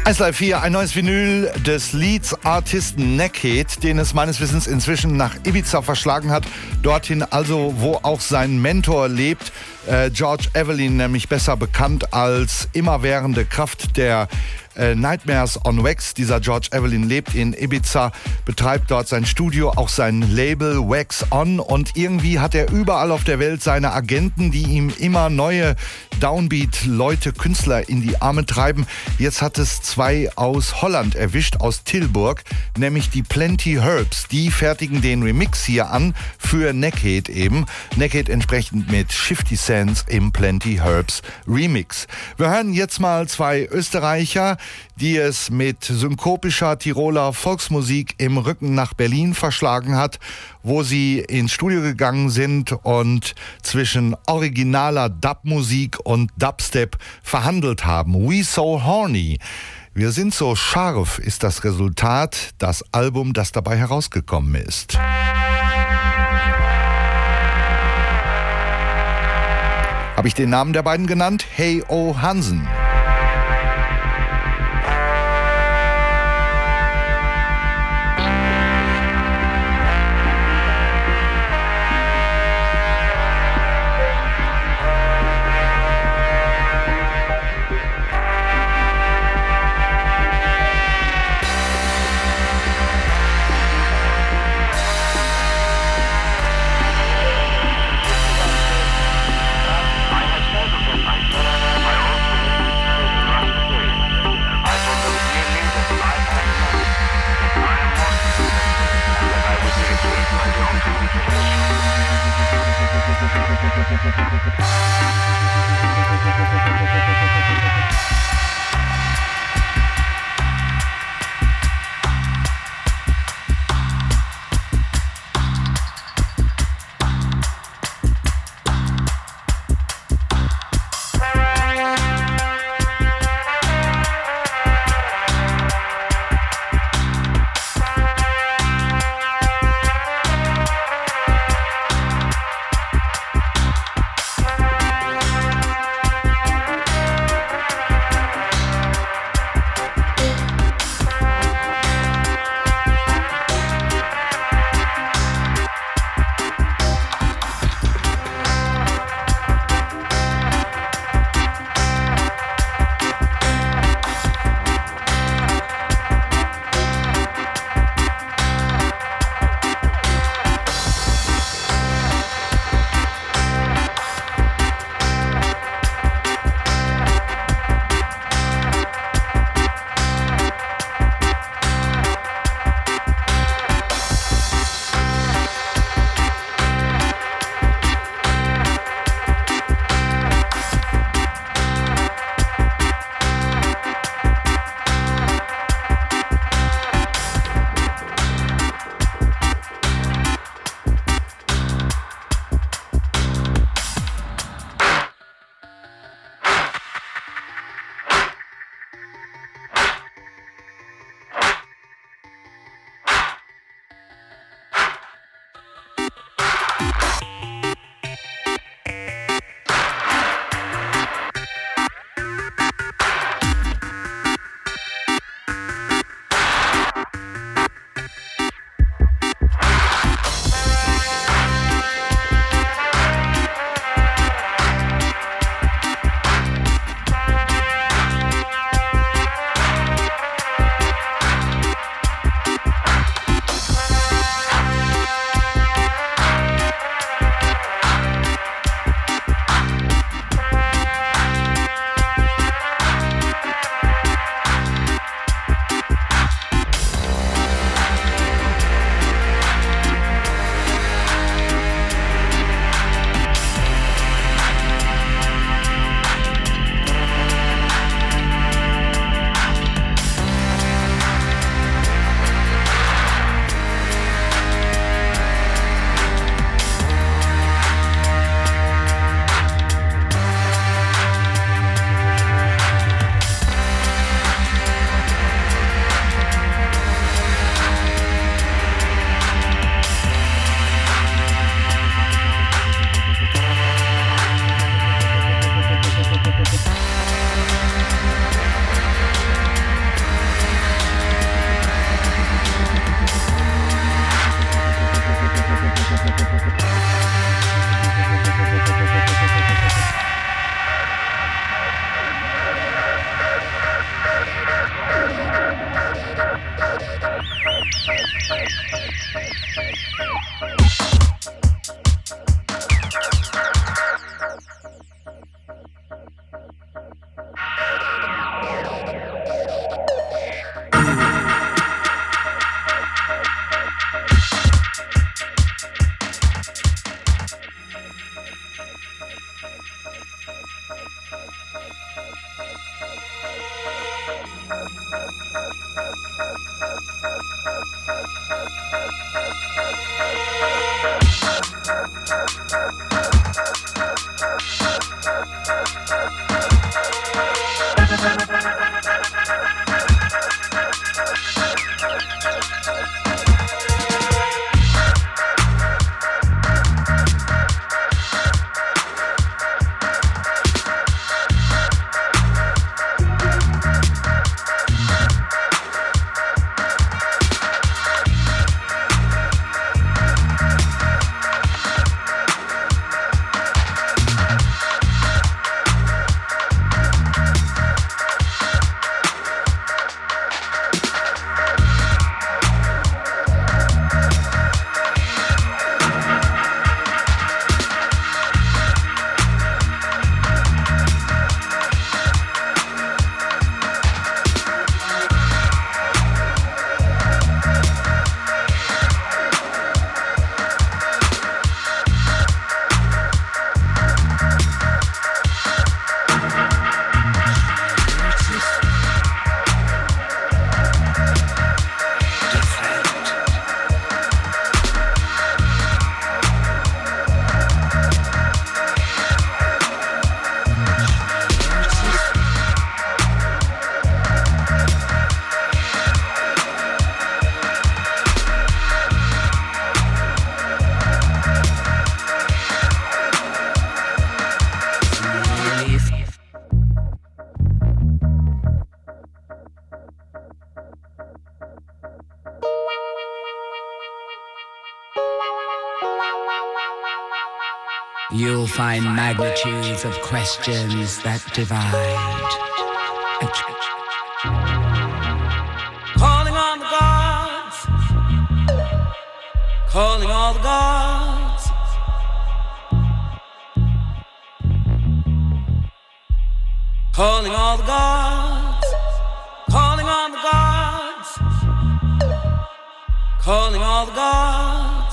eins Live vier, ein neues Vinyl des Leeds-Artisten Neckhead, den es meines Wissens inzwischen nach Ibiza verschlagen hat. Dorthin also, wo auch sein Mentor lebt, äh, George Evelyn, nämlich besser bekannt als immerwährende Kraft der äh, Nightmares on Wax. Dieser George Evelyn lebt in Ibiza, betreibt dort sein Studio, auch sein Label Wax On, und irgendwie hat er überall auf der Welt seine Agenten, die ihm immer neue Downbeat-Leute, Künstler in die Arme treiben. Jetzt hat es zwei aus Holland erwischt, aus Tilburg, nämlich die Plenty Herbs. Die fertigen den Remix hier an für Neckhead eben. Neckhead entsprechend mit Shifty Sands im Plenty Herbs Remix. Wir hören jetzt mal zwei Österreicher, die es mit synkopischer Tiroler Volksmusik im Rücken nach Berlin verschlagen hat, wo sie ins Studio gegangen sind und zwischen originaler Dub-Musik und Dubstep verhandelt haben. We So Horny. Wir sind so scharf ist das Resultat, das Album, das dabei herausgekommen ist. Habe ich den Namen der beiden genannt? Hey O Hansen. you'll find magnitudes of questions that divide. Calling on the gods, calling all the gods, calling all the gods, calling on the gods, calling all the gods.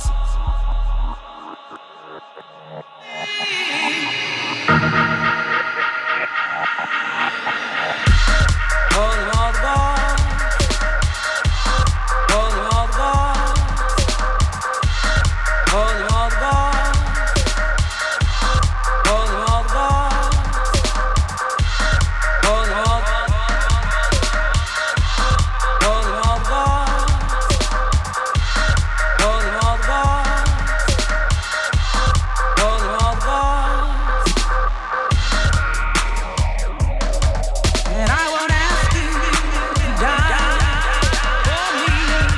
Calling all the gods, calling all the gods, calling all the gods, calling all the gods, calling all the calling all the gods, calling all the gods, calling all the gods. And I won't ask you to die for me.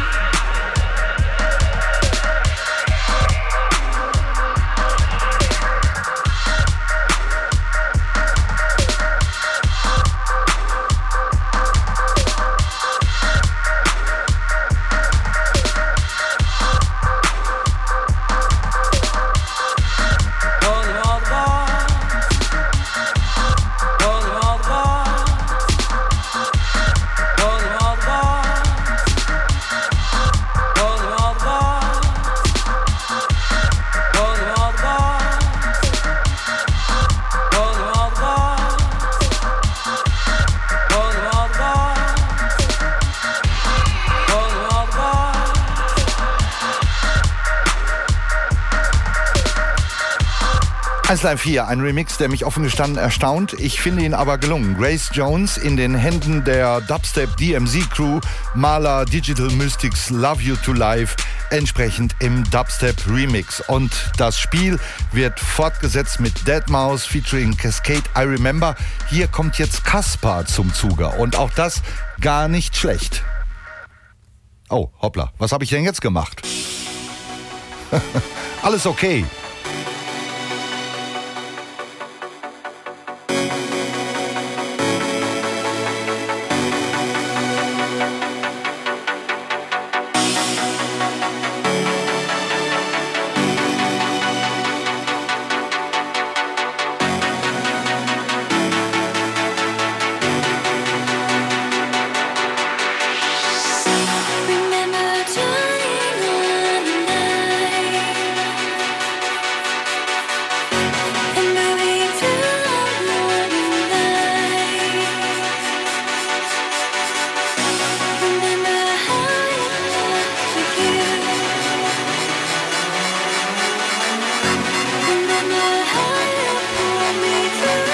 Calling all the gods, calling all the gods, calling all the gods, calling all the gods, calling all the gods, calling all the gods, calling all the gods, calling all the gods. Eins vier, ein Remix, der mich offen gestanden erstaunt. Ich finde ihn aber gelungen. Grace Jones in den Händen der Dubstep D M Z Crew, Maler Digital Mystics Love You to Life, entsprechend im Dubstep Remix. Und das Spiel wird fortgesetzt mit deadmau five featuring Cascade I Remember. Hier kommt jetzt Kaspar zum Zuge und auch das gar nicht schlecht. Oh, hoppla, was habe ich denn jetzt gemacht? Alles okay. Remember dying one night and moving through the morning light. Remember how I loved you. Remember how you pulled me through.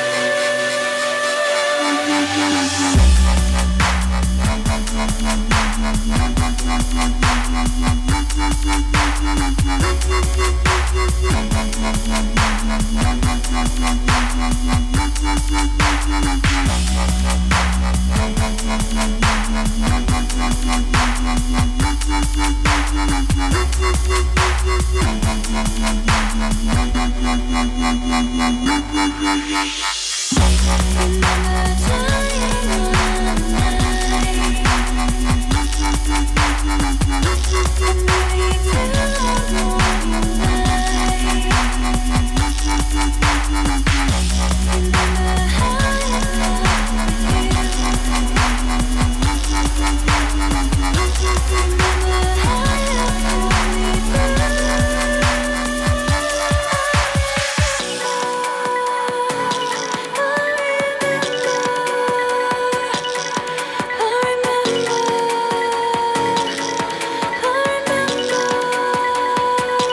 Remember dying one night and moving through the morning light. Remember how I loved you. Remember how you pulled me through. I remember, I remember, I remember.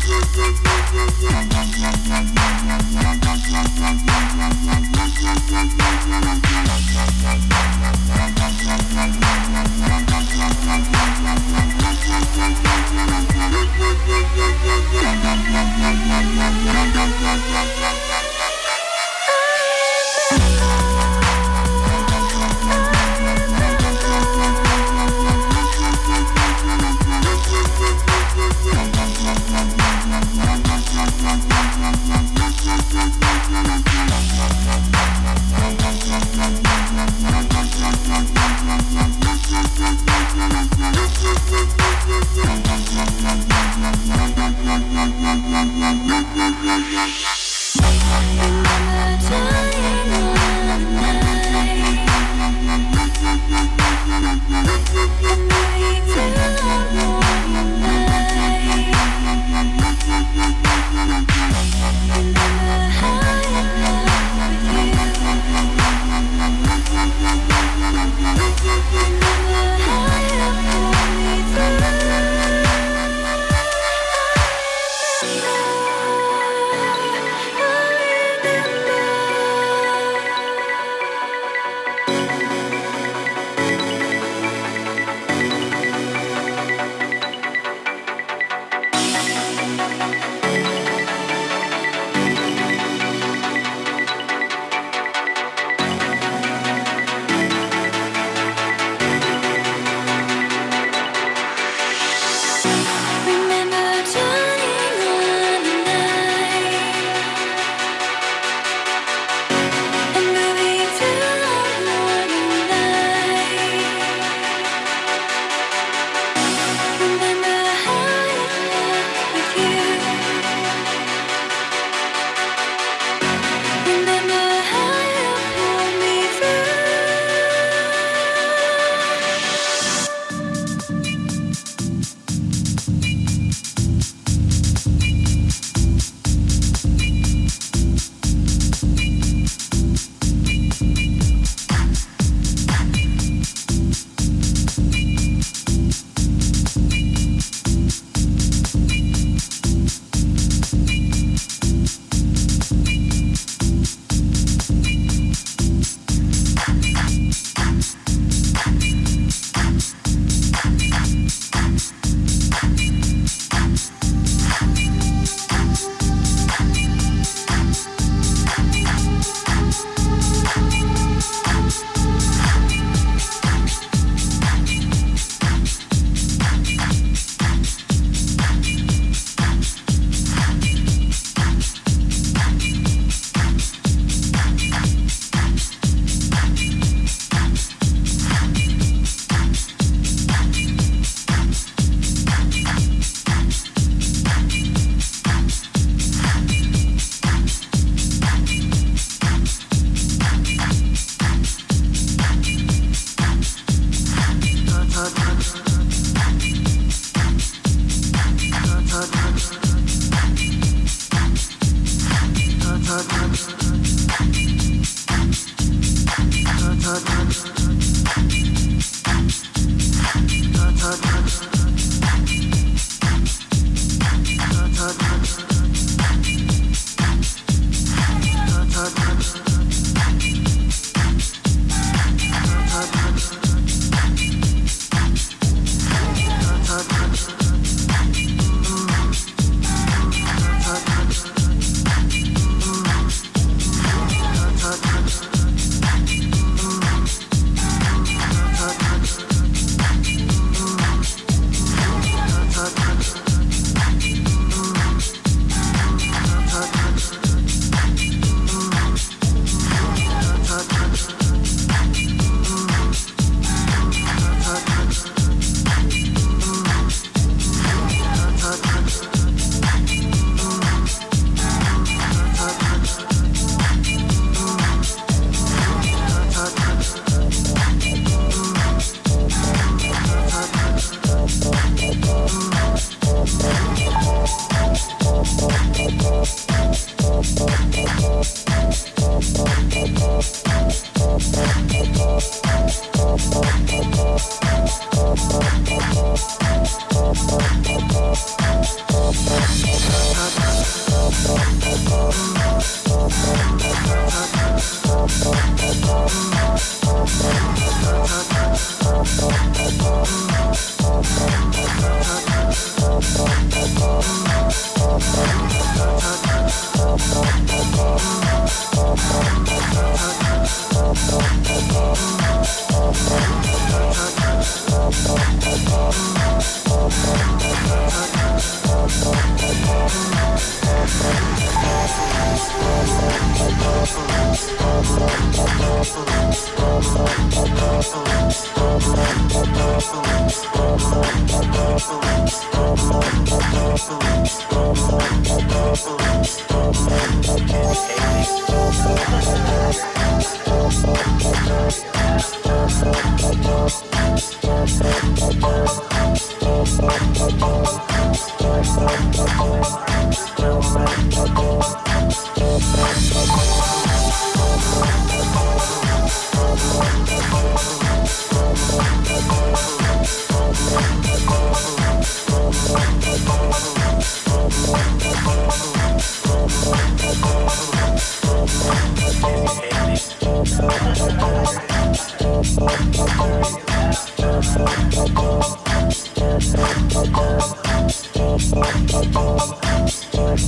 Remember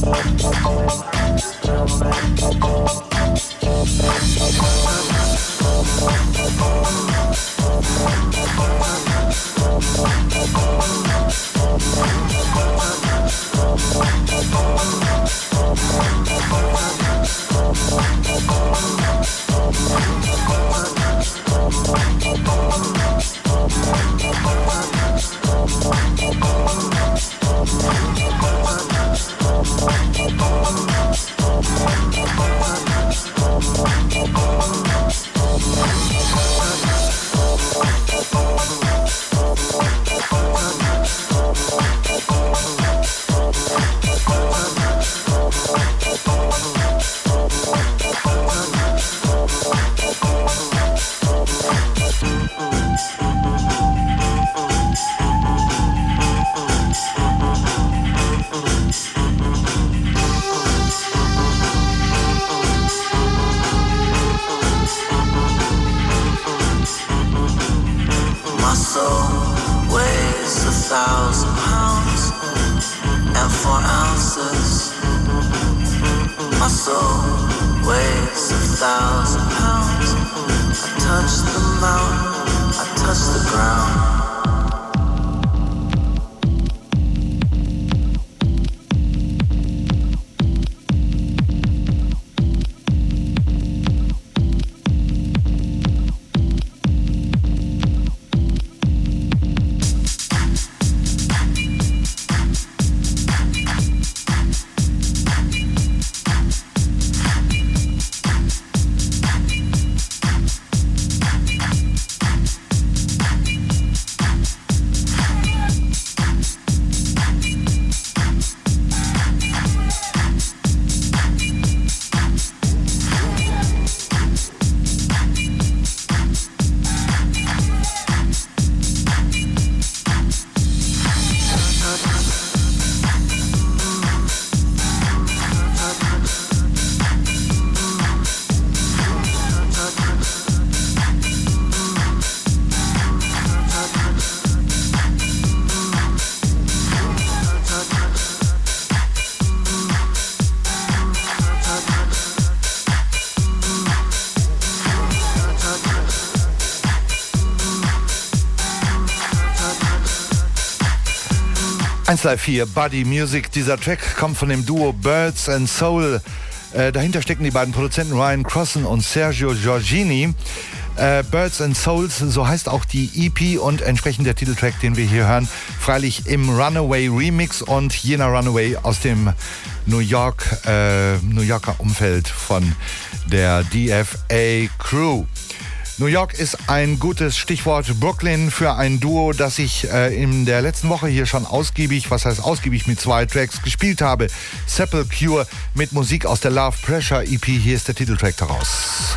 eins Live vier, Buddy Music. Dieser Track kommt von dem Duo Birds and Soul. Äh, dahinter stecken die beiden Produzenten Ryan Crossan und Sergio Giorgini. Äh, Birds and Souls, so heißt auch die E P und entsprechend der Titeltrack, den wir hier hören, freilich im Runaway Remix und jener Runaway aus dem New York, äh, New Yorker Umfeld von der D F A Crew. New York ist ein gutes Stichwort. Brooklyn für ein Duo, das ich äh, in der letzten Woche hier schon ausgiebig, was heißt ausgiebig, mit zwei Tracks gespielt habe. Sepulcure mit Musik aus der Love Pressure E P. Hier ist der Titeltrack daraus.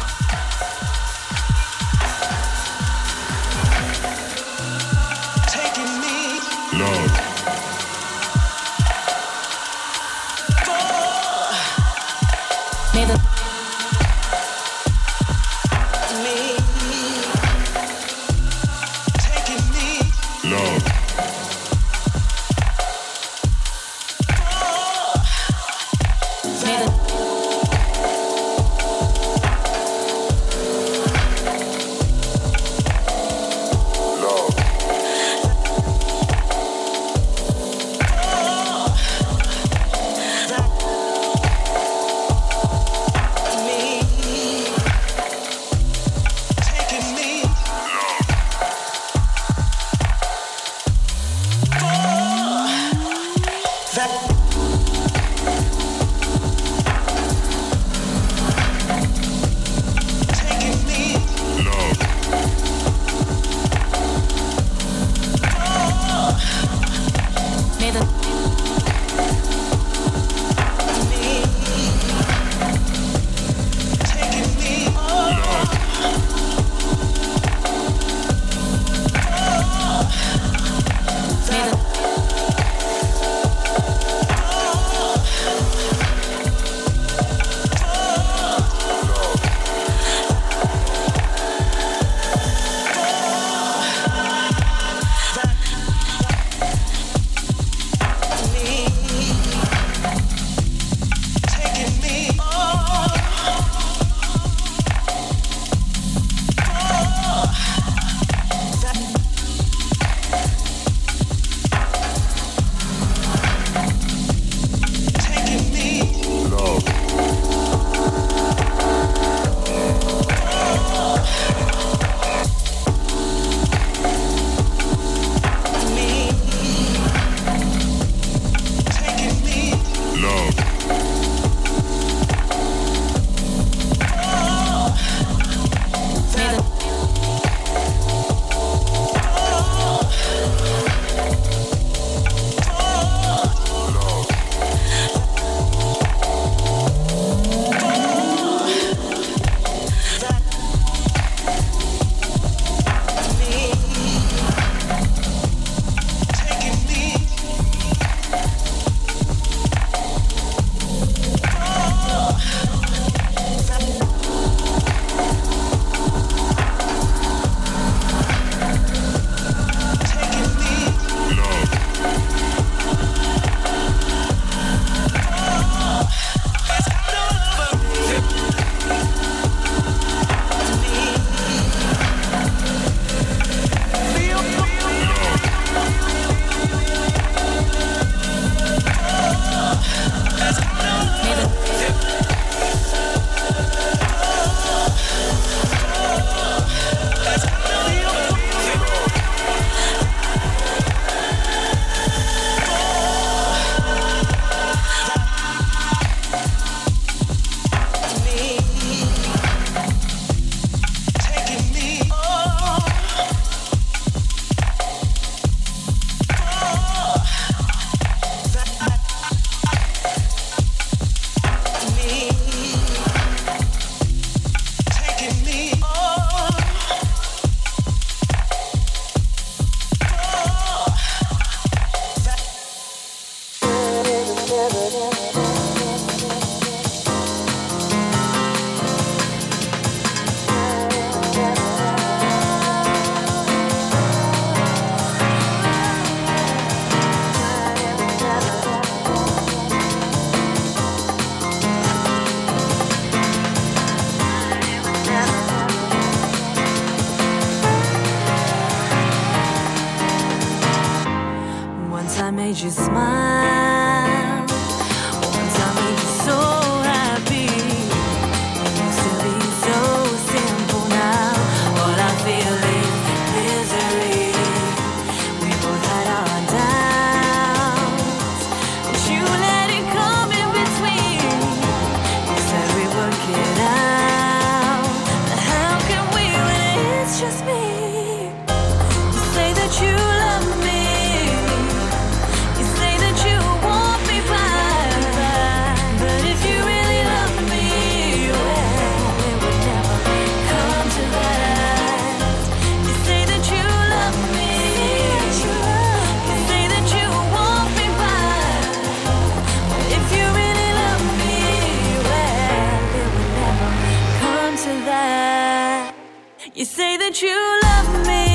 Love. Love. You say that you love me.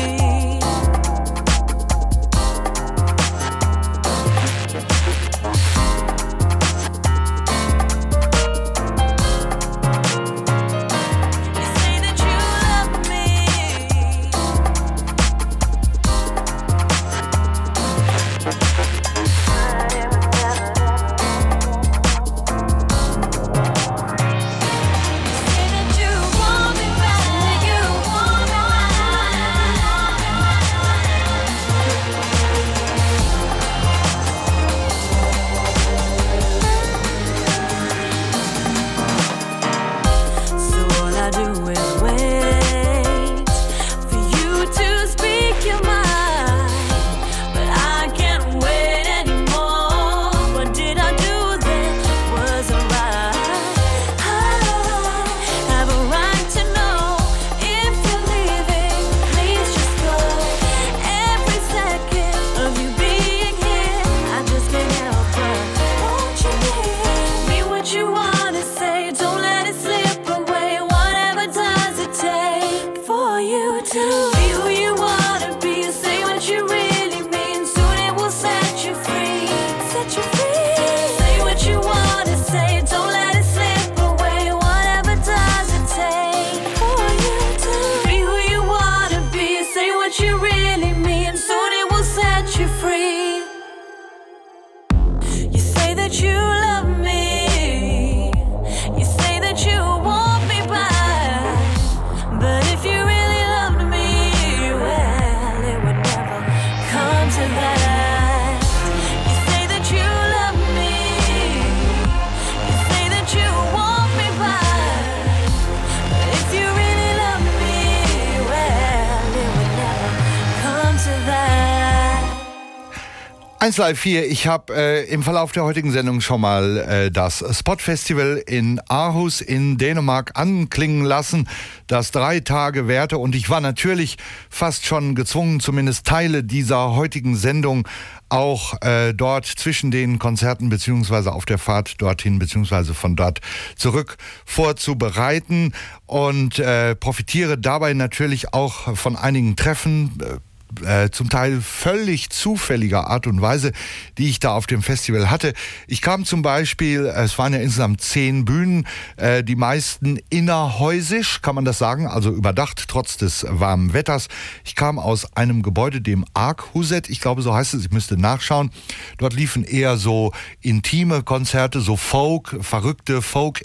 eins Live vier, ich habe äh, im Verlauf der heutigen Sendung schon mal äh, das Spot Festival in Aarhus in Dänemark anklingen lassen, das drei Tage währte, und ich war natürlich fast schon gezwungen, zumindest Teile dieser heutigen Sendung auch äh, dort zwischen den Konzerten beziehungsweise auf der Fahrt dorthin beziehungsweise von dort zurück vorzubereiten, und äh, profitiere dabei natürlich auch von einigen Treffen, äh, Äh, zum Teil völlig zufälliger Art und Weise, die ich da auf dem Festival hatte. Ich kam zum Beispiel, es waren ja insgesamt zehn Bühnen, äh, die meisten innerhäusisch, kann man das sagen, also überdacht, trotz des warmen Wetters. Ich kam aus einem Gebäude, dem Arkhuset, ich glaube so heißt es, ich müsste nachschauen. Dort liefen eher so intime Konzerte, so Folk, verrückte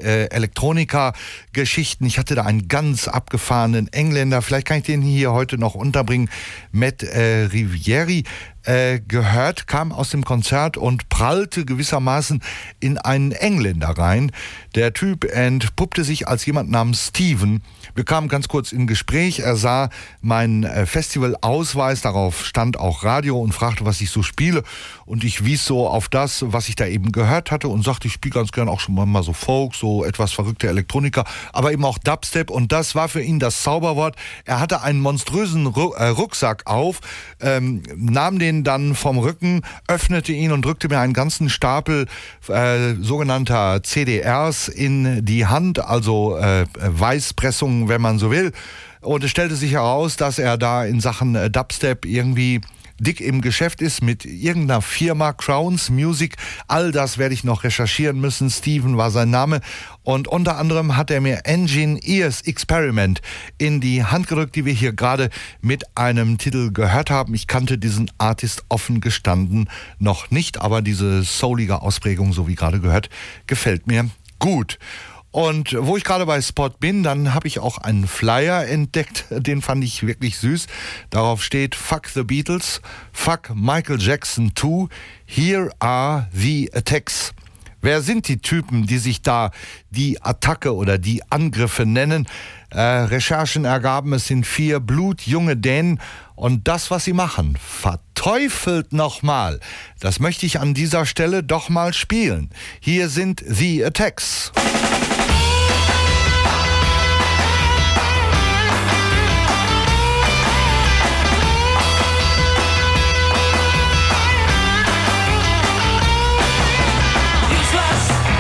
Folk-Elektronika-Geschichten. Ich hatte da einen ganz abgefahrenen Engländer, vielleicht kann ich den hier heute noch unterbringen, Matt äh, Rivieri, äh, gehört, kam aus dem Konzert und prallte gewissermaßen in einen Engländer rein. Der Typ entpuppte sich als jemand namens Steven. Wir kamen ganz kurz in Gespräch. Er sah meinen äh, Festivalausweis, darauf stand auch Radio, und fragte, was ich so spiele. Und ich wies so auf das, was ich da eben gehört hatte, und sagte, ich spiele ganz gern auch schon mal so Folk, so etwas verrückte Elektronika, aber eben auch Dubstep. Und das war für ihn das Zauberwort. Er hatte einen monströsen Ru- äh, Rucksack auf, ähm, nahm den dann vom Rücken, öffnete ihn und drückte mir einen ganzen Stapel äh, sogenannter C D Rs in die Hand, also äh, Weißpressungen, wenn man so will. Und es stellte sich heraus, dass er da in Sachen äh, Dubstep irgendwie dick im Geschäft ist mit irgendeiner Firma, Crowns Music. All das werde ich noch recherchieren müssen. Steven war sein Name. Und unter anderem hat er mir Engineers Experiment in die Hand gedrückt, die wir hier gerade mit einem Titel gehört haben. Ich kannte diesen Artist offen gestanden noch nicht, aber diese soulige Ausprägung, so wie gerade gehört, gefällt mir gut. Und wo ich gerade bei Spot bin, dann habe ich auch einen Flyer entdeckt, den fand ich wirklich süß. Darauf steht: Fuck the Beatles, fuck Michael Jackson too, here are the attacks. Wer sind die Typen, die sich da die Attacke oder die Angriffe nennen? Äh, Recherchen ergaben, es sind vier blutjunge Dänen, und das, was sie machen, verteufelt nochmal. Das möchte ich an dieser Stelle doch mal spielen. Hier sind The Attacks.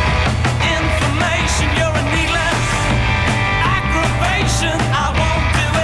Information, you're a needless aggravation. I won't do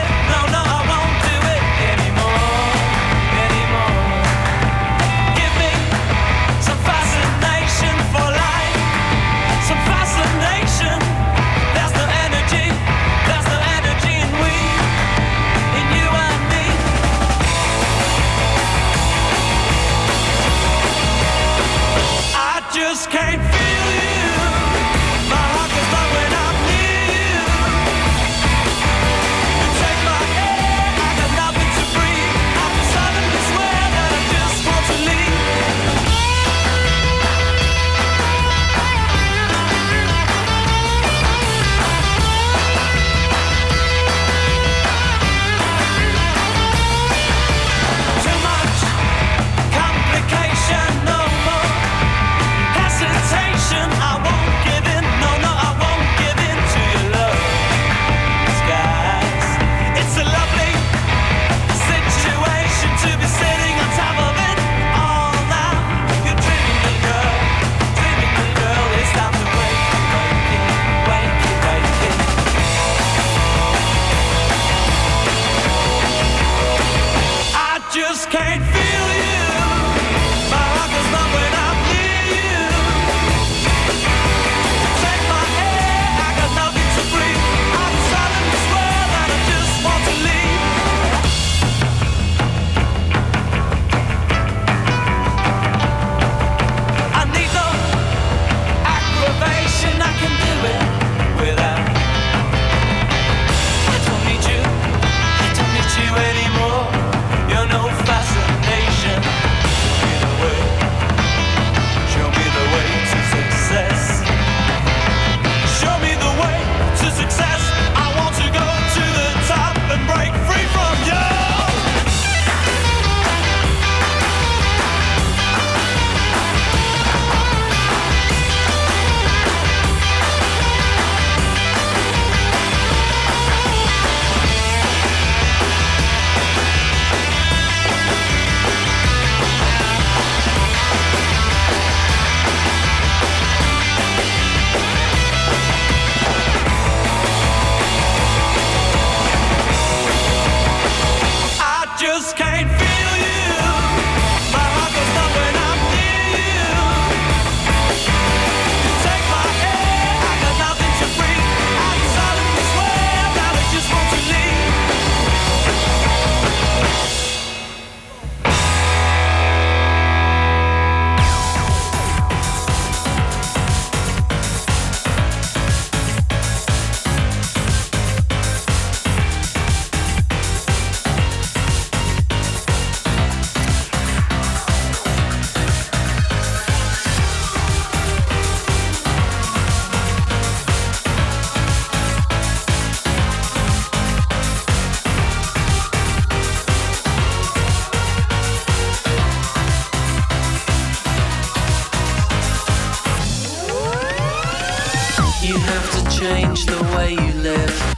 You have to change the way you live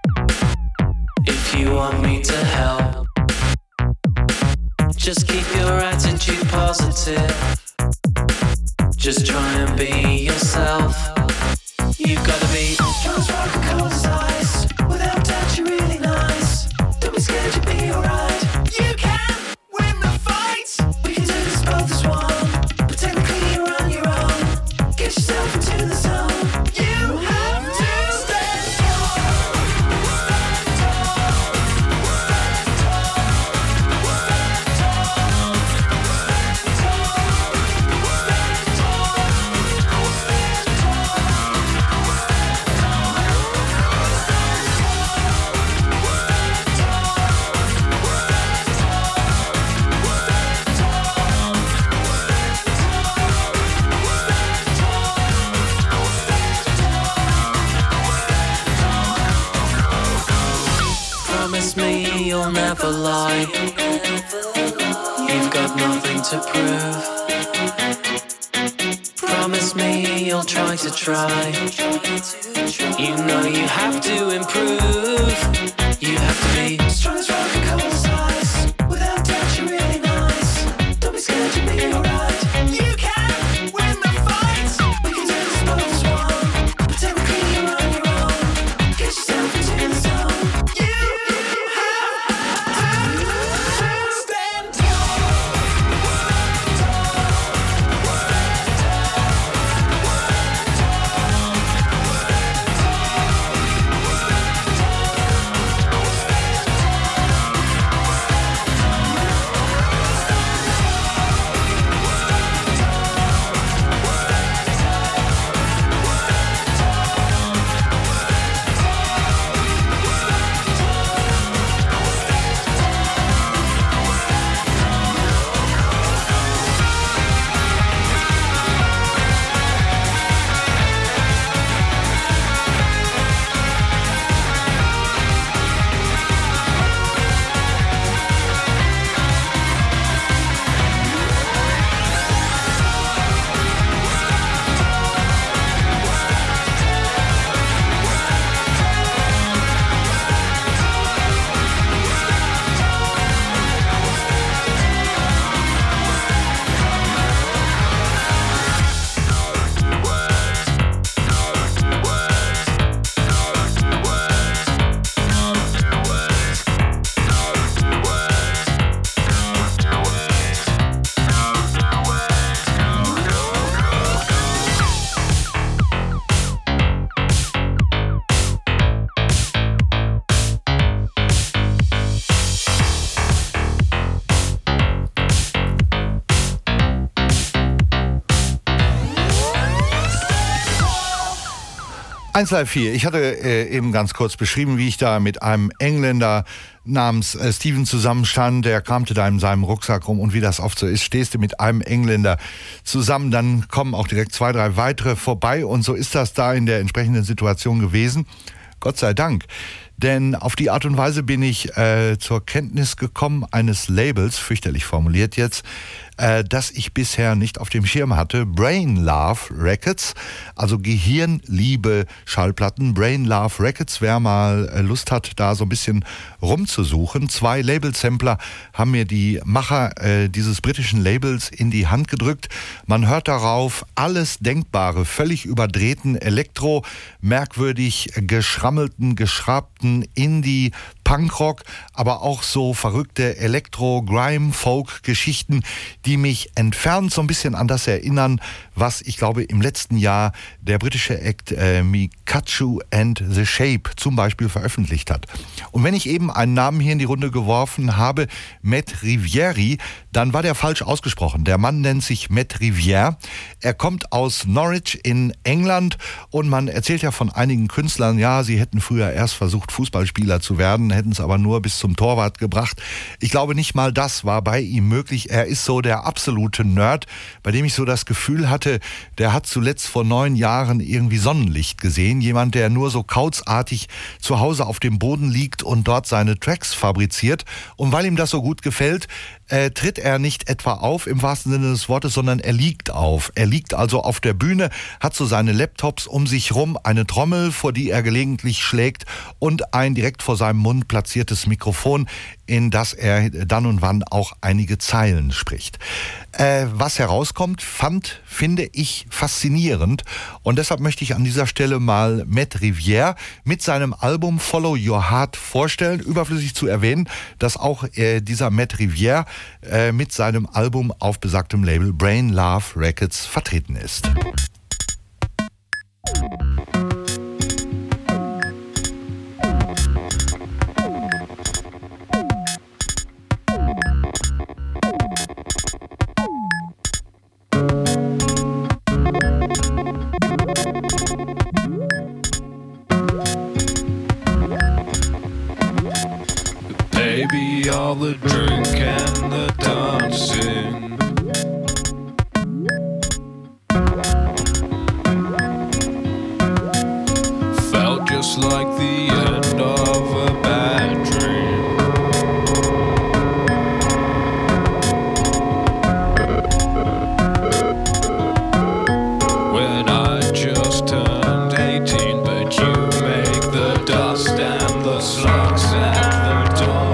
if you want me to help. Just keep your attitude positive. Just try and be yourself. You've gotta be strong as rock and cold as ice. Without doubt you're really nice. Don't be scared, you'll be alright. You can win the fight. We can do this both as one. But technically you're on your own. Get yourself into the zone. You have to stand tall. Stand tall. Stand tall. Stand tall. Stand Promise me you'll never lie. You've got nothing to prove. Promise me you'll try to try. You know you have to improve. You have to be strong as rock and cold as ice. Without doubt you're really nice. Don't be scared, you'll be alright. You can win the fight. We can do this both as one. But technically you're on your own. Get yourself into the zone. You have to stand tall. eins Live vier. Ich hatte äh, eben ganz kurz beschrieben, wie ich da mit einem Engländer namens äh, Steven zusammenstand. Der kramte da in seinem Rucksack rum und wie das oft so ist, stehst du mit einem Engländer zusammen, dann kommen auch direkt zwei, drei weitere vorbei und so ist das da in der entsprechenden Situation gewesen. Gott sei Dank. Denn auf die Art und Weise bin ich äh, zur Kenntnis gekommen eines Labels, fürchterlich formuliert jetzt, äh, das ich bisher nicht auf dem Schirm hatte. Brain Love Records, also Gehirnliebe Schallplatten. Brain Love Records, wer mal äh, Lust hat, da so ein bisschen rumzusuchen. Zwei Label-Sampler haben mir die Macher äh, dieses britischen Labels in die Hand gedrückt. Man hört darauf alles Denkbare, völlig überdrehten Elektro, merkwürdig geschrammelten, geschrabten Indie, Punkrock, aber auch so verrückte Elektro-, Grime-, Folk-Geschichten, die mich entfernt so ein bisschen an das erinnern, was ich glaube im letzten Jahr der britische Act äh, Mikachu and the Shape zum Beispiel veröffentlicht hat. Und wenn ich eben einen Namen hier in die Runde geworfen habe, Matt Rivieri, dann war der falsch ausgesprochen. Der Mann nennt sich Matt Riviere. Er kommt aus Norwich in England und man erzählt ja von einigen Künstlern, ja, sie hätten früher erst versucht, Fußballspieler zu werden, hätten es aber nur bis zum Torwart gebracht. Ich glaube, nicht mal das war bei ihm möglich. Er ist so der absolute Nerd, bei dem ich so das Gefühl hatte, der hat zuletzt vor neun Jahren irgendwie Sonnenlicht gesehen. Jemand, der nur so kauzartig zu Hause auf dem Boden liegt und dort seine Tracks fabriziert. Und weil ihm das so gut gefällt, äh, tritt er nicht etwa auf im wahrsten Sinne des Wortes, sondern er liegt auf. Er liegt also auf der Bühne, hat so seine Laptops um sich rum, eine Trommel, vor die er gelegentlich schlägt und ein direkt vor seinem Mund platziertes Mikrofon, in das er dann und wann auch einige Zeilen spricht. Äh, was herauskommt, fand, finde ich, faszinierend. Und deshalb möchte ich an dieser Stelle mal Matt Rivière mit seinem Album Follow Your Heart vorstellen. Überflüssig zu erwähnen, dass auch äh, dieser Matt Rivière äh, mit seinem Album auf besagtem Label Brain Love Records vertreten ist. Baby, all the drink and the dancing, felt just like the end of a bad dream. When I just turned eighteen, but you make the dust and the slugs at the door.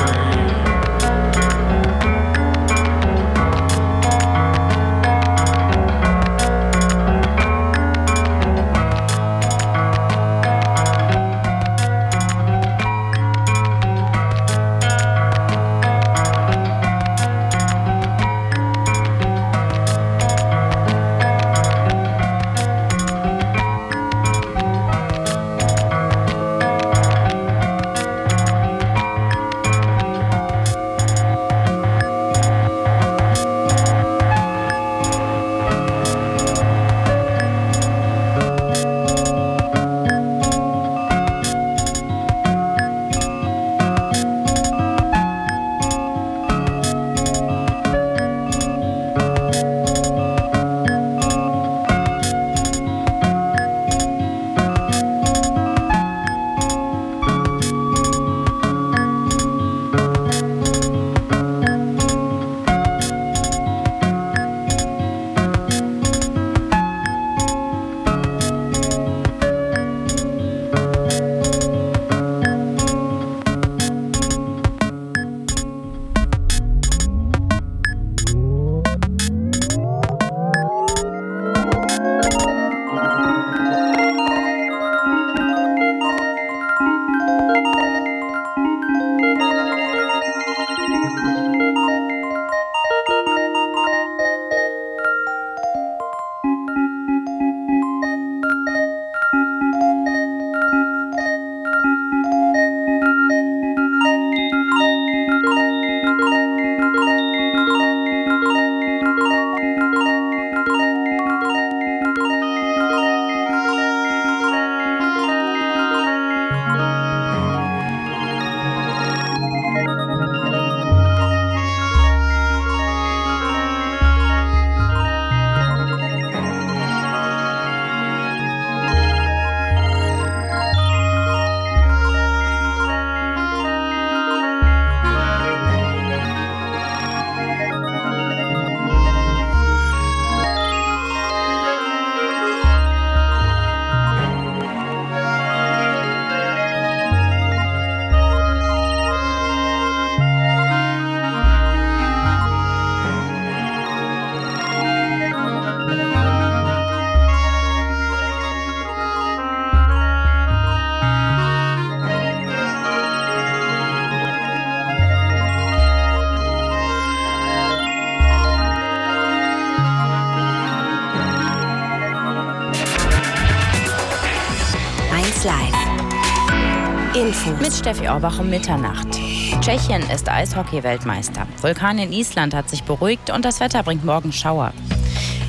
Infos mit Steffi Orbach um Mitternacht. Tschechien ist Eishockey-Weltmeister. Vulkan in Island hat sich beruhigt und das Wetter bringt morgen Schauer.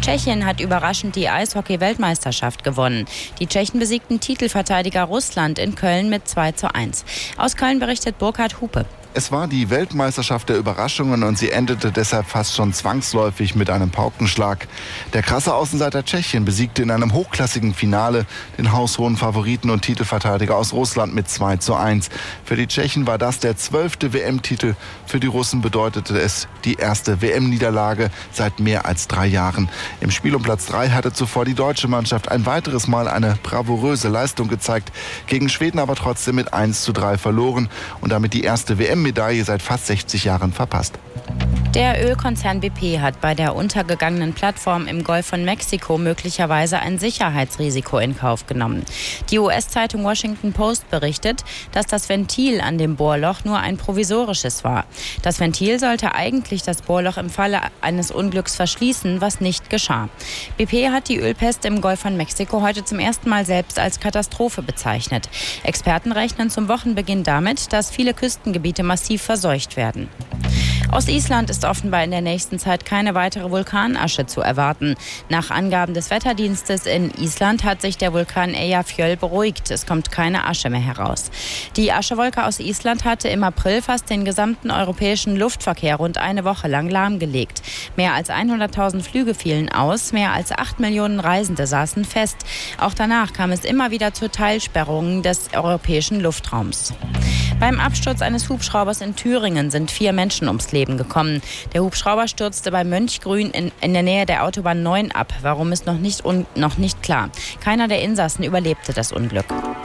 Tschechien hat überraschend die Eishockey-Weltmeisterschaft gewonnen. Die Tschechen besiegten Titelverteidiger Russland in Köln mit zwei zu eins. Aus Köln berichtet Burkhard Hupe. Es war die Weltmeisterschaft der Überraschungen und sie endete deshalb fast schon zwangsläufig mit einem Paukenschlag. Der krasse Außenseiter Tschechien besiegte in einem hochklassigen Finale den haushohen Favoriten und Titelverteidiger aus Russland mit zwei zu eins. Für die Tschechen war das der zwölfte W M-Titel. Für die Russen bedeutete es die erste W M-Niederlage seit mehr als drei Jahren. Im Spiel um Platz drei hatte zuvor die deutsche Mannschaft ein weiteres Mal eine bravouröse Leistung gezeigt, gegen Schweden aber trotzdem mit eins zu drei verloren und damit die erste W M-Medaille seit fast sechzig Jahren verpasst. Der Ölkonzern B P hat bei der untergegangenen Plattform im Golf von Mexiko möglicherweise ein Sicherheitsrisiko in Kauf genommen. Die U S-Zeitung Washington Post berichtet, dass das Ventil an dem Bohrloch nur ein provisorisches war. Das Ventil sollte eigentlich das Bohrloch im Falle eines Unglücks verschließen, was nicht geschah. B P hat die Ölpest im Golf von Mexiko heute zum ersten Mal selbst als Katastrophe bezeichnet. Experten rechnen zum Wochenbeginn damit, dass viele Küstengebiete massiv verseucht werden. Aus Island ist offenbar in der nächsten Zeit keine weitere Vulkanasche zu erwarten. Nach Angaben des Wetterdienstes in Island hat sich der Vulkan Eyjafjöll beruhigt. Es kommt keine Asche mehr heraus. Die Aschewolke aus Island hatte im April fast den gesamten europäischen Luftverkehr rund eine Woche lang lahmgelegt. Mehr als hunderttausend Flüge fielen aus, mehr als acht Millionen Reisende saßen fest. Auch danach kam es immer wieder zu Teilsperrungen des europäischen Luftraums. Beim Absturz eines Hubschraubers in Thüringen sind vier Menschen ums Leben gekommen. Der Hubschrauber stürzte bei Mönchgrün in, in der Nähe der Autobahn neun ab. Warum ist noch nicht, un, noch nicht klar. Keiner der Insassen überlebte das Unglück.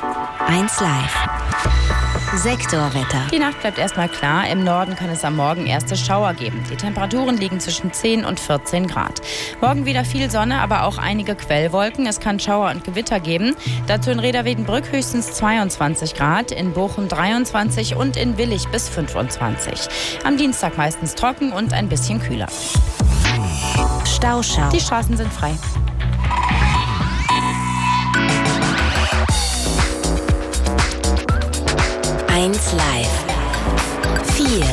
eins Live. Sektorwetter. Die Nacht bleibt erstmal klar. Im Norden kann es am Morgen erste Schauer geben. Die Temperaturen liegen zwischen zehn und vierzehn Grad. Morgen wieder viel Sonne, aber auch einige Quellwolken. Es kann Schauer und Gewitter geben. Dazu in Reda-Wiedenbrück höchstens zweiundzwanzig Grad, in Bochum dreiundzwanzig und in Willich bis fünfundzwanzig. Am Dienstag meistens trocken und ein bisschen kühler. Stauschau. Die Straßen sind frei. eins Live. vier.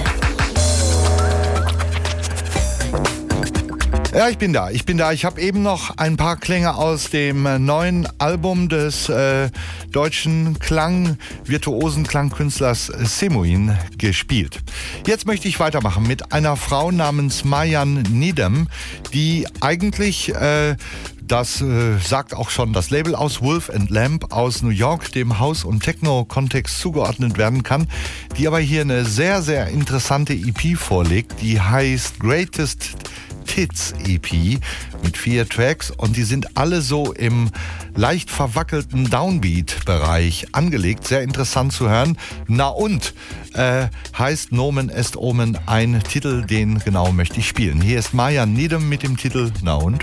Ja, ich bin da. Ich bin da. Ich habe eben noch ein paar Klänge aus dem äh, neuen Album des äh, deutschen Klang, virtuosen Klangkünstlers Semuin gespielt. Jetzt möchte ich weitermachen mit einer Frau namens Marjan Needham, die eigentlich äh, Das äh, sagt auch schon das Label aus, Wolf and Lamp aus New York, dem House- und Techno-Kontext zugeordnet werden kann, die aber hier eine sehr, sehr interessante E P vorlegt, die heißt Greatest Hits E P mit vier Tracks und die sind alle so im leicht verwackelten Downbeat-Bereich angelegt, sehr interessant zu hören. Na und äh, heißt Nomen est Omen, ein Titel, den genau möchte ich spielen. Hier ist Marjan Needham mit dem Titel Na und?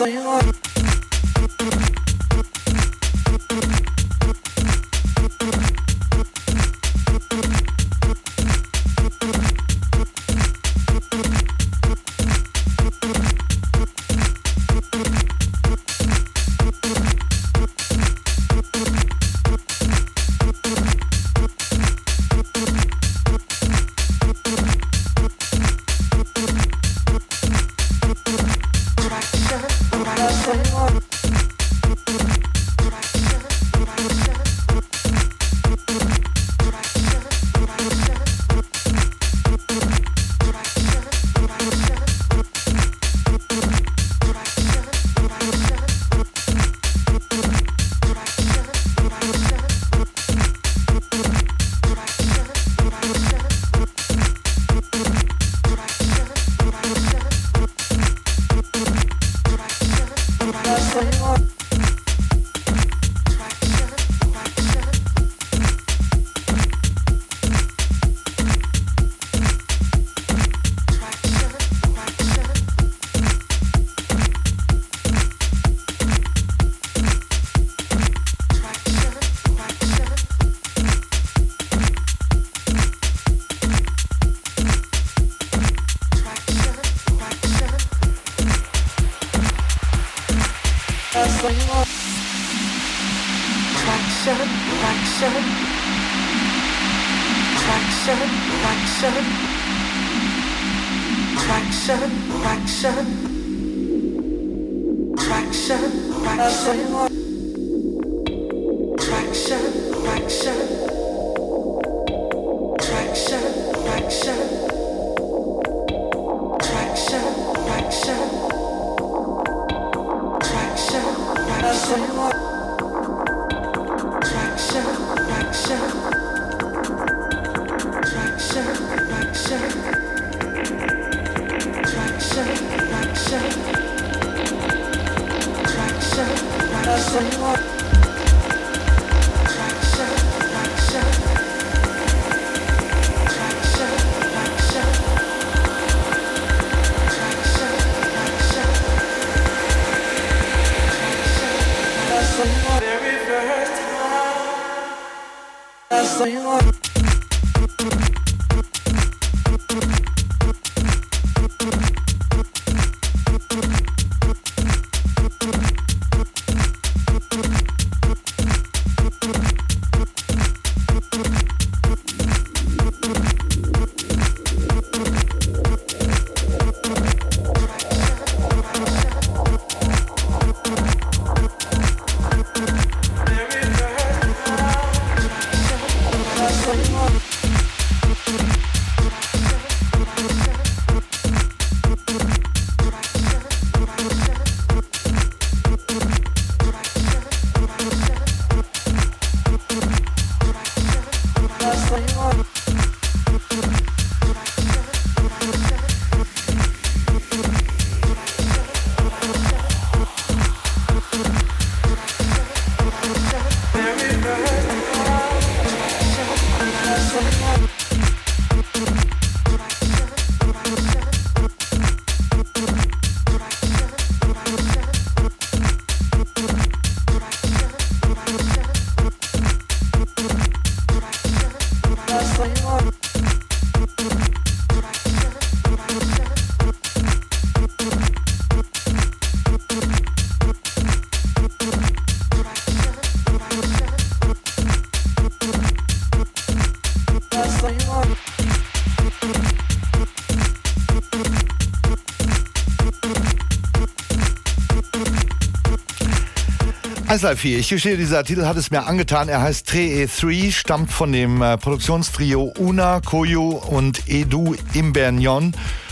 eins Live vier. Ich gestehe, dieser Titel hat es mir angetan. Er heißt Tre E drei, stammt von dem äh, Produktionstrio Una, Koyu und Edu Imbernion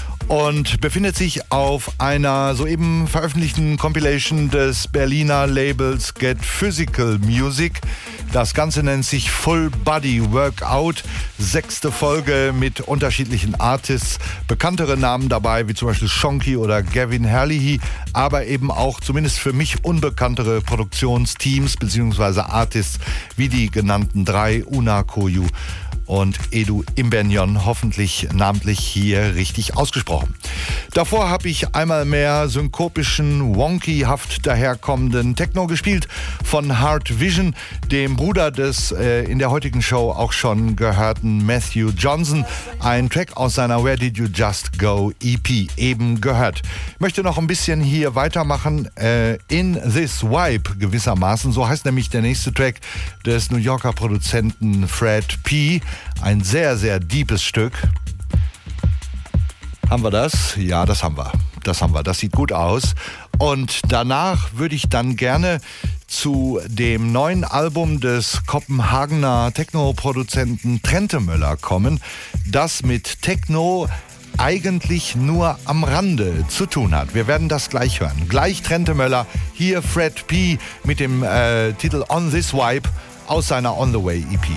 und befindet sich auf einer soeben veröffentlichten Compilation des Berliner Labels Get Physical Music. Das Ganze nennt sich Full Body Workout. Sechste Folge mit unterschiedlichen Artists. Bekanntere Namen dabei, wie zum Beispiel Shonky oder Gavin Herlihy, aber eben auch zumindest für mich unbekanntere Produktionsteams bzw. Artists wie die genannten drei, Una, Koyu und Edu Imbernion, hoffentlich namentlich hier richtig ausgesprochen. Davor habe ich einmal mehr synkopischen, wonkyhaft daherkommenden Techno gespielt von Hard Vision, dem Bruder des äh, in der heutigen Show auch schon gehörten Matthew Johnson. Ein Track aus seiner Where Did You Just Go E P eben gehört. Ich möchte noch ein bisschen hier weitermachen äh, in This Vibe gewissermaßen. So heißt nämlich der nächste Track des New Yorker Produzenten Fred P. Ein sehr, sehr deepes Stück. Haben wir das? Ja, das haben wir. Das haben wir. Das sieht gut aus. Und danach würde ich dann gerne zu dem neuen Album des Kopenhagener Techno-Produzenten Trentemøller kommen, das mit Techno eigentlich nur am Rande zu tun hat. Wir werden das gleich hören. Gleich Trentemøller, hier Fred P. mit dem äh, Titel On This Vibe aus seiner On The Way E P.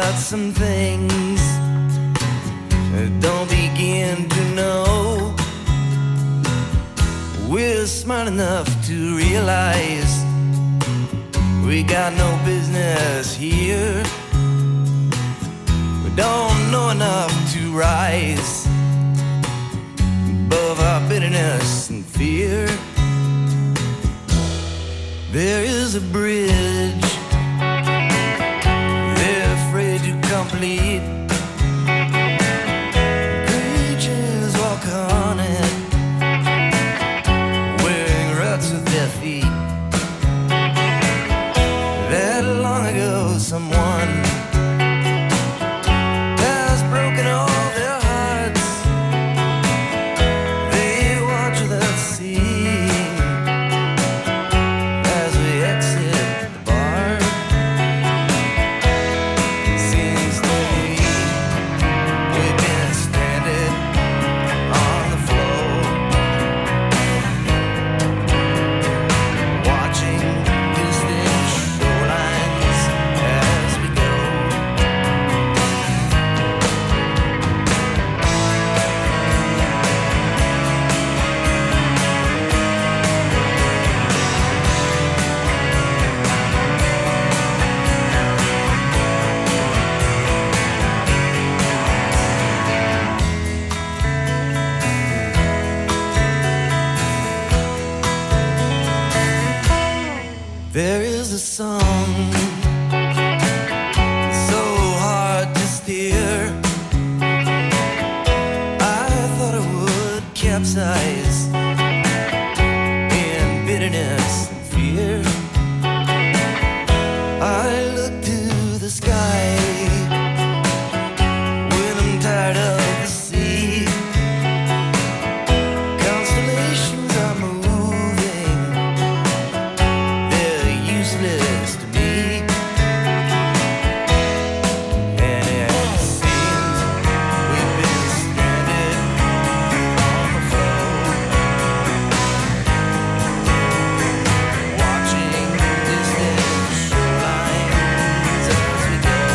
about some things I don't begin to know. We're smart enough to realize we got no business here. We don't know enough to rise above our bitterness and fear. There is a bridge they're afraid to complete. Creatures walk on it, wearing ruts with their feet. That long ago someone has broken all their hearts. They watch without seeing as we exit the bar. Seems to me we've been stranded on the floor, watching distant shorelines as we go. There is a song so hard to steer. I thought it would capsize in bitterness and fear. I look to the sky when I'm tired of the sea. Constellations are moving, they're useless to me. And it seems we've been stranded on the floor, watching distant shorelines as we go.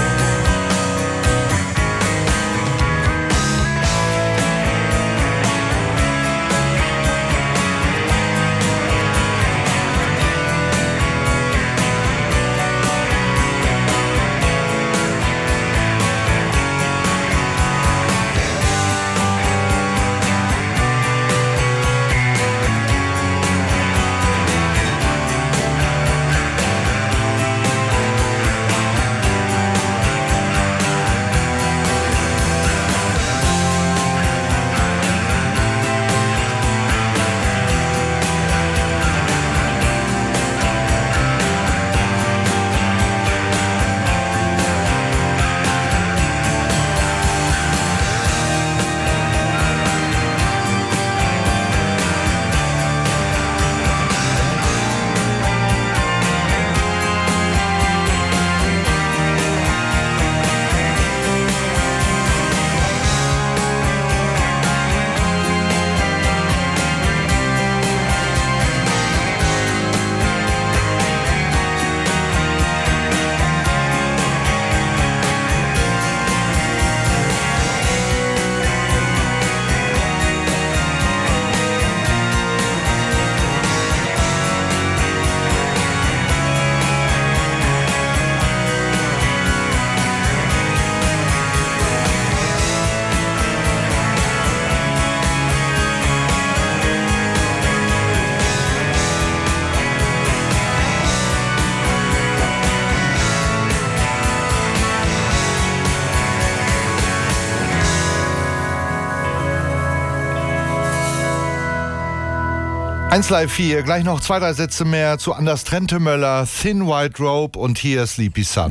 eins Live vier, gleich noch zwei, drei Sätze mehr zu Anders Trentemöller, Thin White Rope und hier Sleepy Sun.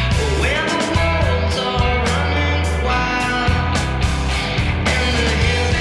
When the walls are running wild and the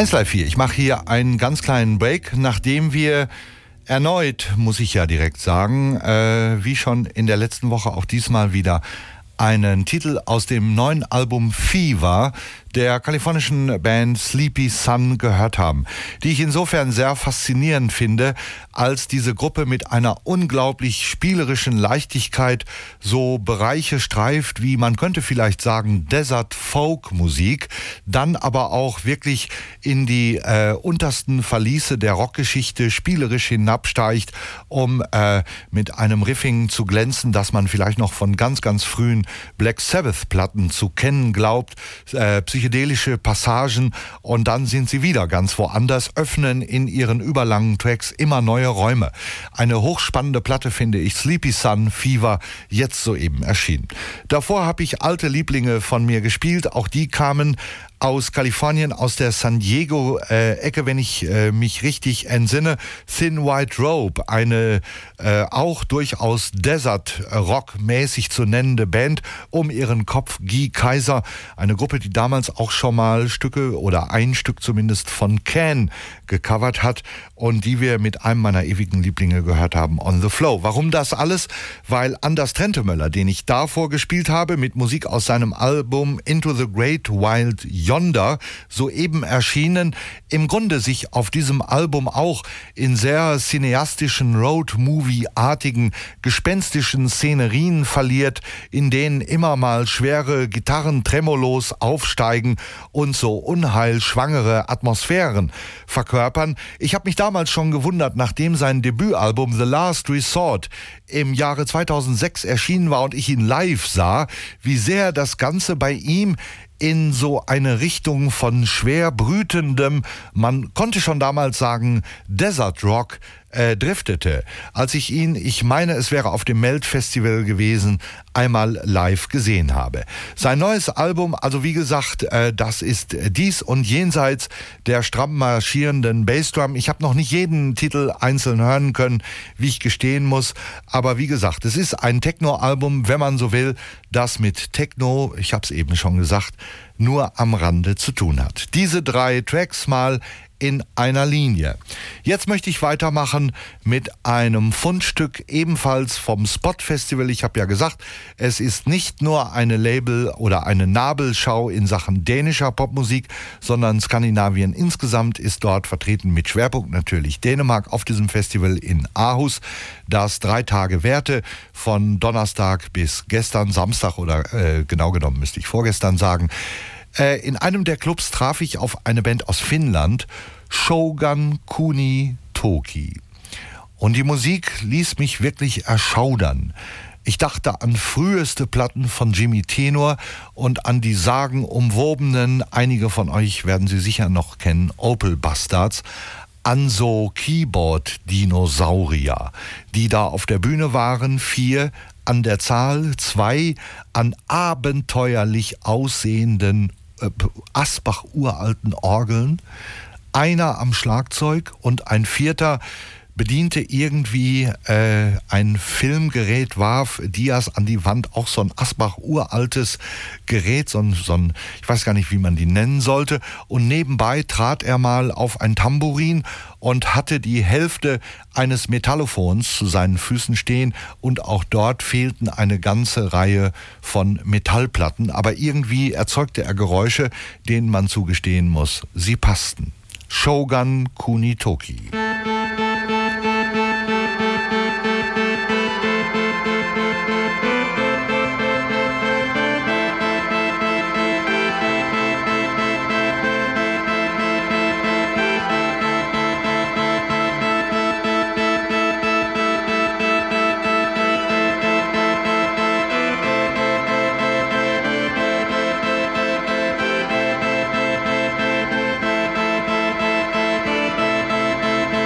eins Live vier. Ich mache hier einen ganz kleinen Break, nachdem wir erneut, muss ich ja direkt sagen, äh, wie schon in der letzten Woche auch diesmal wieder einen Titel aus dem neuen Album Fever der kalifornischen Band Sleepy Sun gehört haben, die ich insofern sehr faszinierend finde, als diese Gruppe mit einer unglaublich spielerischen Leichtigkeit so Bereiche streift, wie man könnte vielleicht sagen Desert Folk Musik, dann aber auch wirklich in die äh, untersten Verliese der Rockgeschichte spielerisch hinabsteigt, um äh, mit einem Riffing zu glänzen, das man vielleicht noch von ganz, ganz frühen Black Sabbath Platten zu kennen glaubt, äh, psychedelische Passagen, und dann sind sie wieder ganz woanders, öffnen in ihren überlangen Tracks immer neue Räume. Eine hochspannende Platte finde ich, Sleepy Sun Fever, jetzt soeben erschienen. Davor habe ich alte Lieblinge von mir gespielt, auch die kamen aus Kalifornien, aus der San Diego-Ecke, äh, wenn ich äh, mich richtig entsinne. Thin White Robe, eine äh, auch durchaus Desert-Rock-mäßig zu nennende Band um ihren Kopf Guy Kaiser, eine Gruppe, die damals auch schon mal Stücke oder ein Stück zumindest von Can gecovert hat und die wir mit einem meiner ewigen Lieblinge gehört haben, On the Flow. Warum das alles? Weil Anders Trentemöller, den ich davor gespielt habe, mit Musik aus seinem Album Into the Great Wild Yonder, soeben erschienen, im Grunde sich auf diesem Album auch in sehr cineastischen, Road-Movie-artigen, gespenstischen Szenerien verliert, in denen immer mal schwere Gitarren-Tremolos aufsteigen und so unheilschwangere Atmosphären verkörpern. Ich habe mich damals schon gewundert, nachdem sein Debütalbum The Last Resort im Jahre zweitausendsechs erschienen war und ich ihn live sah, wie sehr das Ganze bei ihm in so eine Richtung von schwer brütendem, man konnte schon damals sagen, Desert Rock äh, driftete. Als ich ihn, ich meine, es wäre auf dem Melt Festival gewesen, einmal live gesehen habe. Sein neues Album, also wie gesagt, äh, das ist Dies und Jenseits der stramm marschierenden Bassdrum. Ich habe noch nicht jeden Titel einzeln hören können, wie ich gestehen muss, aber wie gesagt, es ist ein Techno-Album, wenn man so will, das mit Techno, ich habe es eben schon gesagt, nur am Rande zu tun hat. Diese drei Tracks mal in einer Linie. Jetzt möchte ich weitermachen mit einem Fundstück ebenfalls vom Spot Festival. Ich habe ja gesagt, es ist nicht nur eine Label- oder eine Nabelschau in Sachen dänischer Popmusik, sondern Skandinavien insgesamt ist dort vertreten, mit Schwerpunkt natürlich Dänemark auf diesem Festival in Aarhus, das drei Tage währte, von Donnerstag bis gestern, Samstag oder äh, genau genommen müsste ich vorgestern sagen. Äh, in einem der Clubs traf ich auf eine Band aus Finnland, Shogun Kuni Toki. Und die Musik ließ mich wirklich erschaudern. Ich dachte an früheste Platten von Jimmy Tenor und an die sagenumwobenen, einige von euch werden sie sicher noch kennen, Opel Bastards, an so Keyboard-Dinosaurier, die da auf der Bühne waren, vier an der Zahl, zwei an abenteuerlich aussehenden äh, Asbach-uralten Orgeln, einer am Schlagzeug und ein vierter bediente irgendwie äh, ein Filmgerät, warf Dias an die Wand, auch so ein Asbach-uraltes Gerät, so ein, so ein, ich weiß gar nicht, wie man die nennen sollte, und nebenbei trat er mal auf ein Tambourin und hatte die Hälfte eines Metallophons zu seinen Füßen stehen und auch dort fehlten eine ganze Reihe von Metallplatten, aber irgendwie erzeugte er Geräusche, denen man zugestehen muss, sie passten. Shogun Kuni Toki. Thank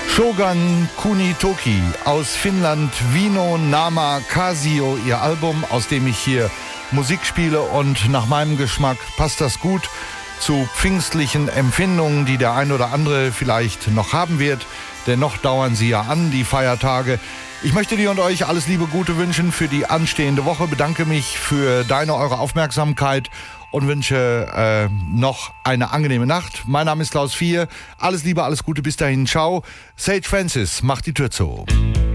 Shogun Kunitoki aus Finnland, Vino Nama Casio, ihr Album, aus dem ich hier Musik spiele, und nach meinem Geschmack passt das gut zu pfingstlichen Empfindungen, die der ein oder andere vielleicht noch haben wird, denn noch dauern sie ja an, die Feiertage. Ich möchte dir und euch alles Liebe, Gute wünschen für die anstehende Woche, bedanke mich für deine, eure Aufmerksamkeit und wünsche äh, noch eine angenehme Nacht. Mein Name ist Klaus Vier. Alles Liebe, alles Gute, bis dahin, ciao. Sage Francis, macht die Tür zu.